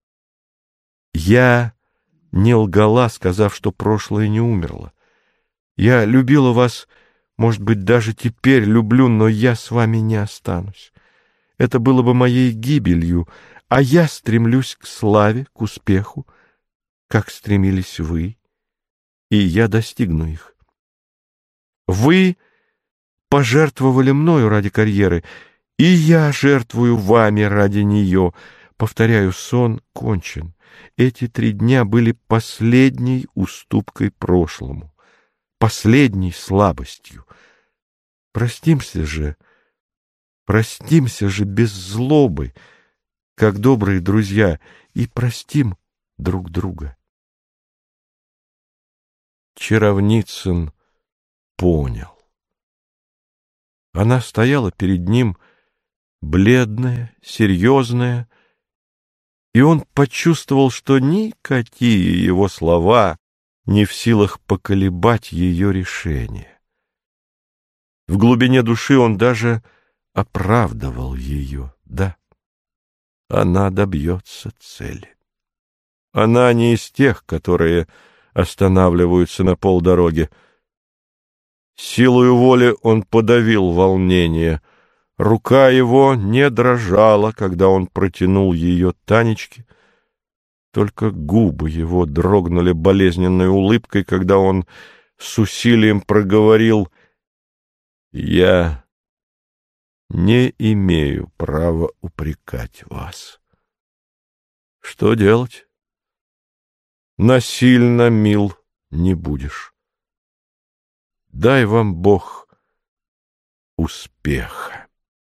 Я не лгала, сказав, что прошлое не умерло. Я любила вас, может быть, даже теперь люблю, но я с вами не останусь. Это было бы моей гибелью, а я стремлюсь к славе, к успеху, как стремились вы, и я достигну их. Вы пожертвовали мною ради карьеры, и я жертвую вами ради нее. Повторяю, сон кончен. Эти три дня были последней уступкой прошлому, последней слабостью. Простимся же, простимся же без злобы, как добрые друзья, и простим друг друга. Чаровницын понял. Она стояла перед ним, бледная, серьезная, и он почувствовал, что никакие его слова не в силах поколебать ее решение. В глубине души он даже оправдывал ее, да, она добьется цели. Она не из тех, которые останавливаются на полдороги. Силою воли он подавил волнение. Рука его не дрожала, когда он протянул ее Танечке. Только губы его дрогнули болезненной улыбкой, когда он с усилием проговорил: «Я не имею права упрекать вас. Что делать? Насильно мил не будешь. Дай вам Бог успеха».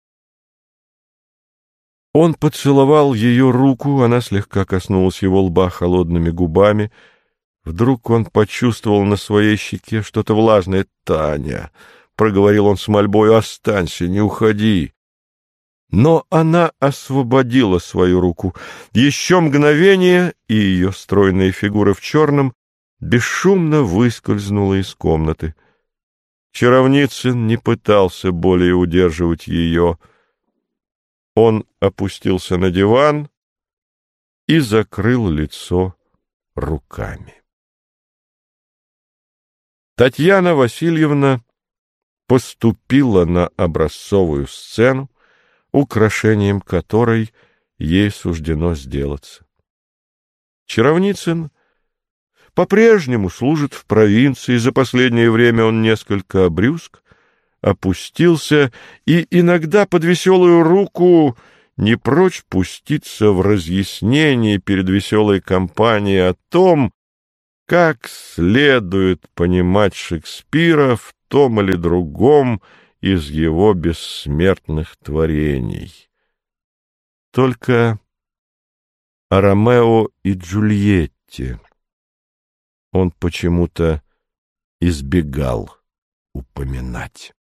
Он поцеловал ее руку, она слегка коснулась его лба холодными губами. Вдруг он почувствовал на своей щеке что-то влажное. «Таня», — проговорил он с мольбой, — «останься, не уходи». Но она освободила свою руку. Еще мгновение, и ее стройная фигура в черном бесшумно выскользнула из комнаты. Чаровницын не пытался более удерживать ее. Он опустился на диван и закрыл лицо руками. Татьяна Васильевна поступила на образцовую сцену, украшением которой ей суждено сделаться. Чаровницын по-прежнему служит в провинции, за последнее время он несколько обрюзг, опустился и иногда под веселую руку не прочь пуститься в разъяснение перед веселой компанией о том, как следует понимать Шекспира в том или другом из его бессмертных творений. Только о Ромео и Джульетте он почему-то избегал упоминать.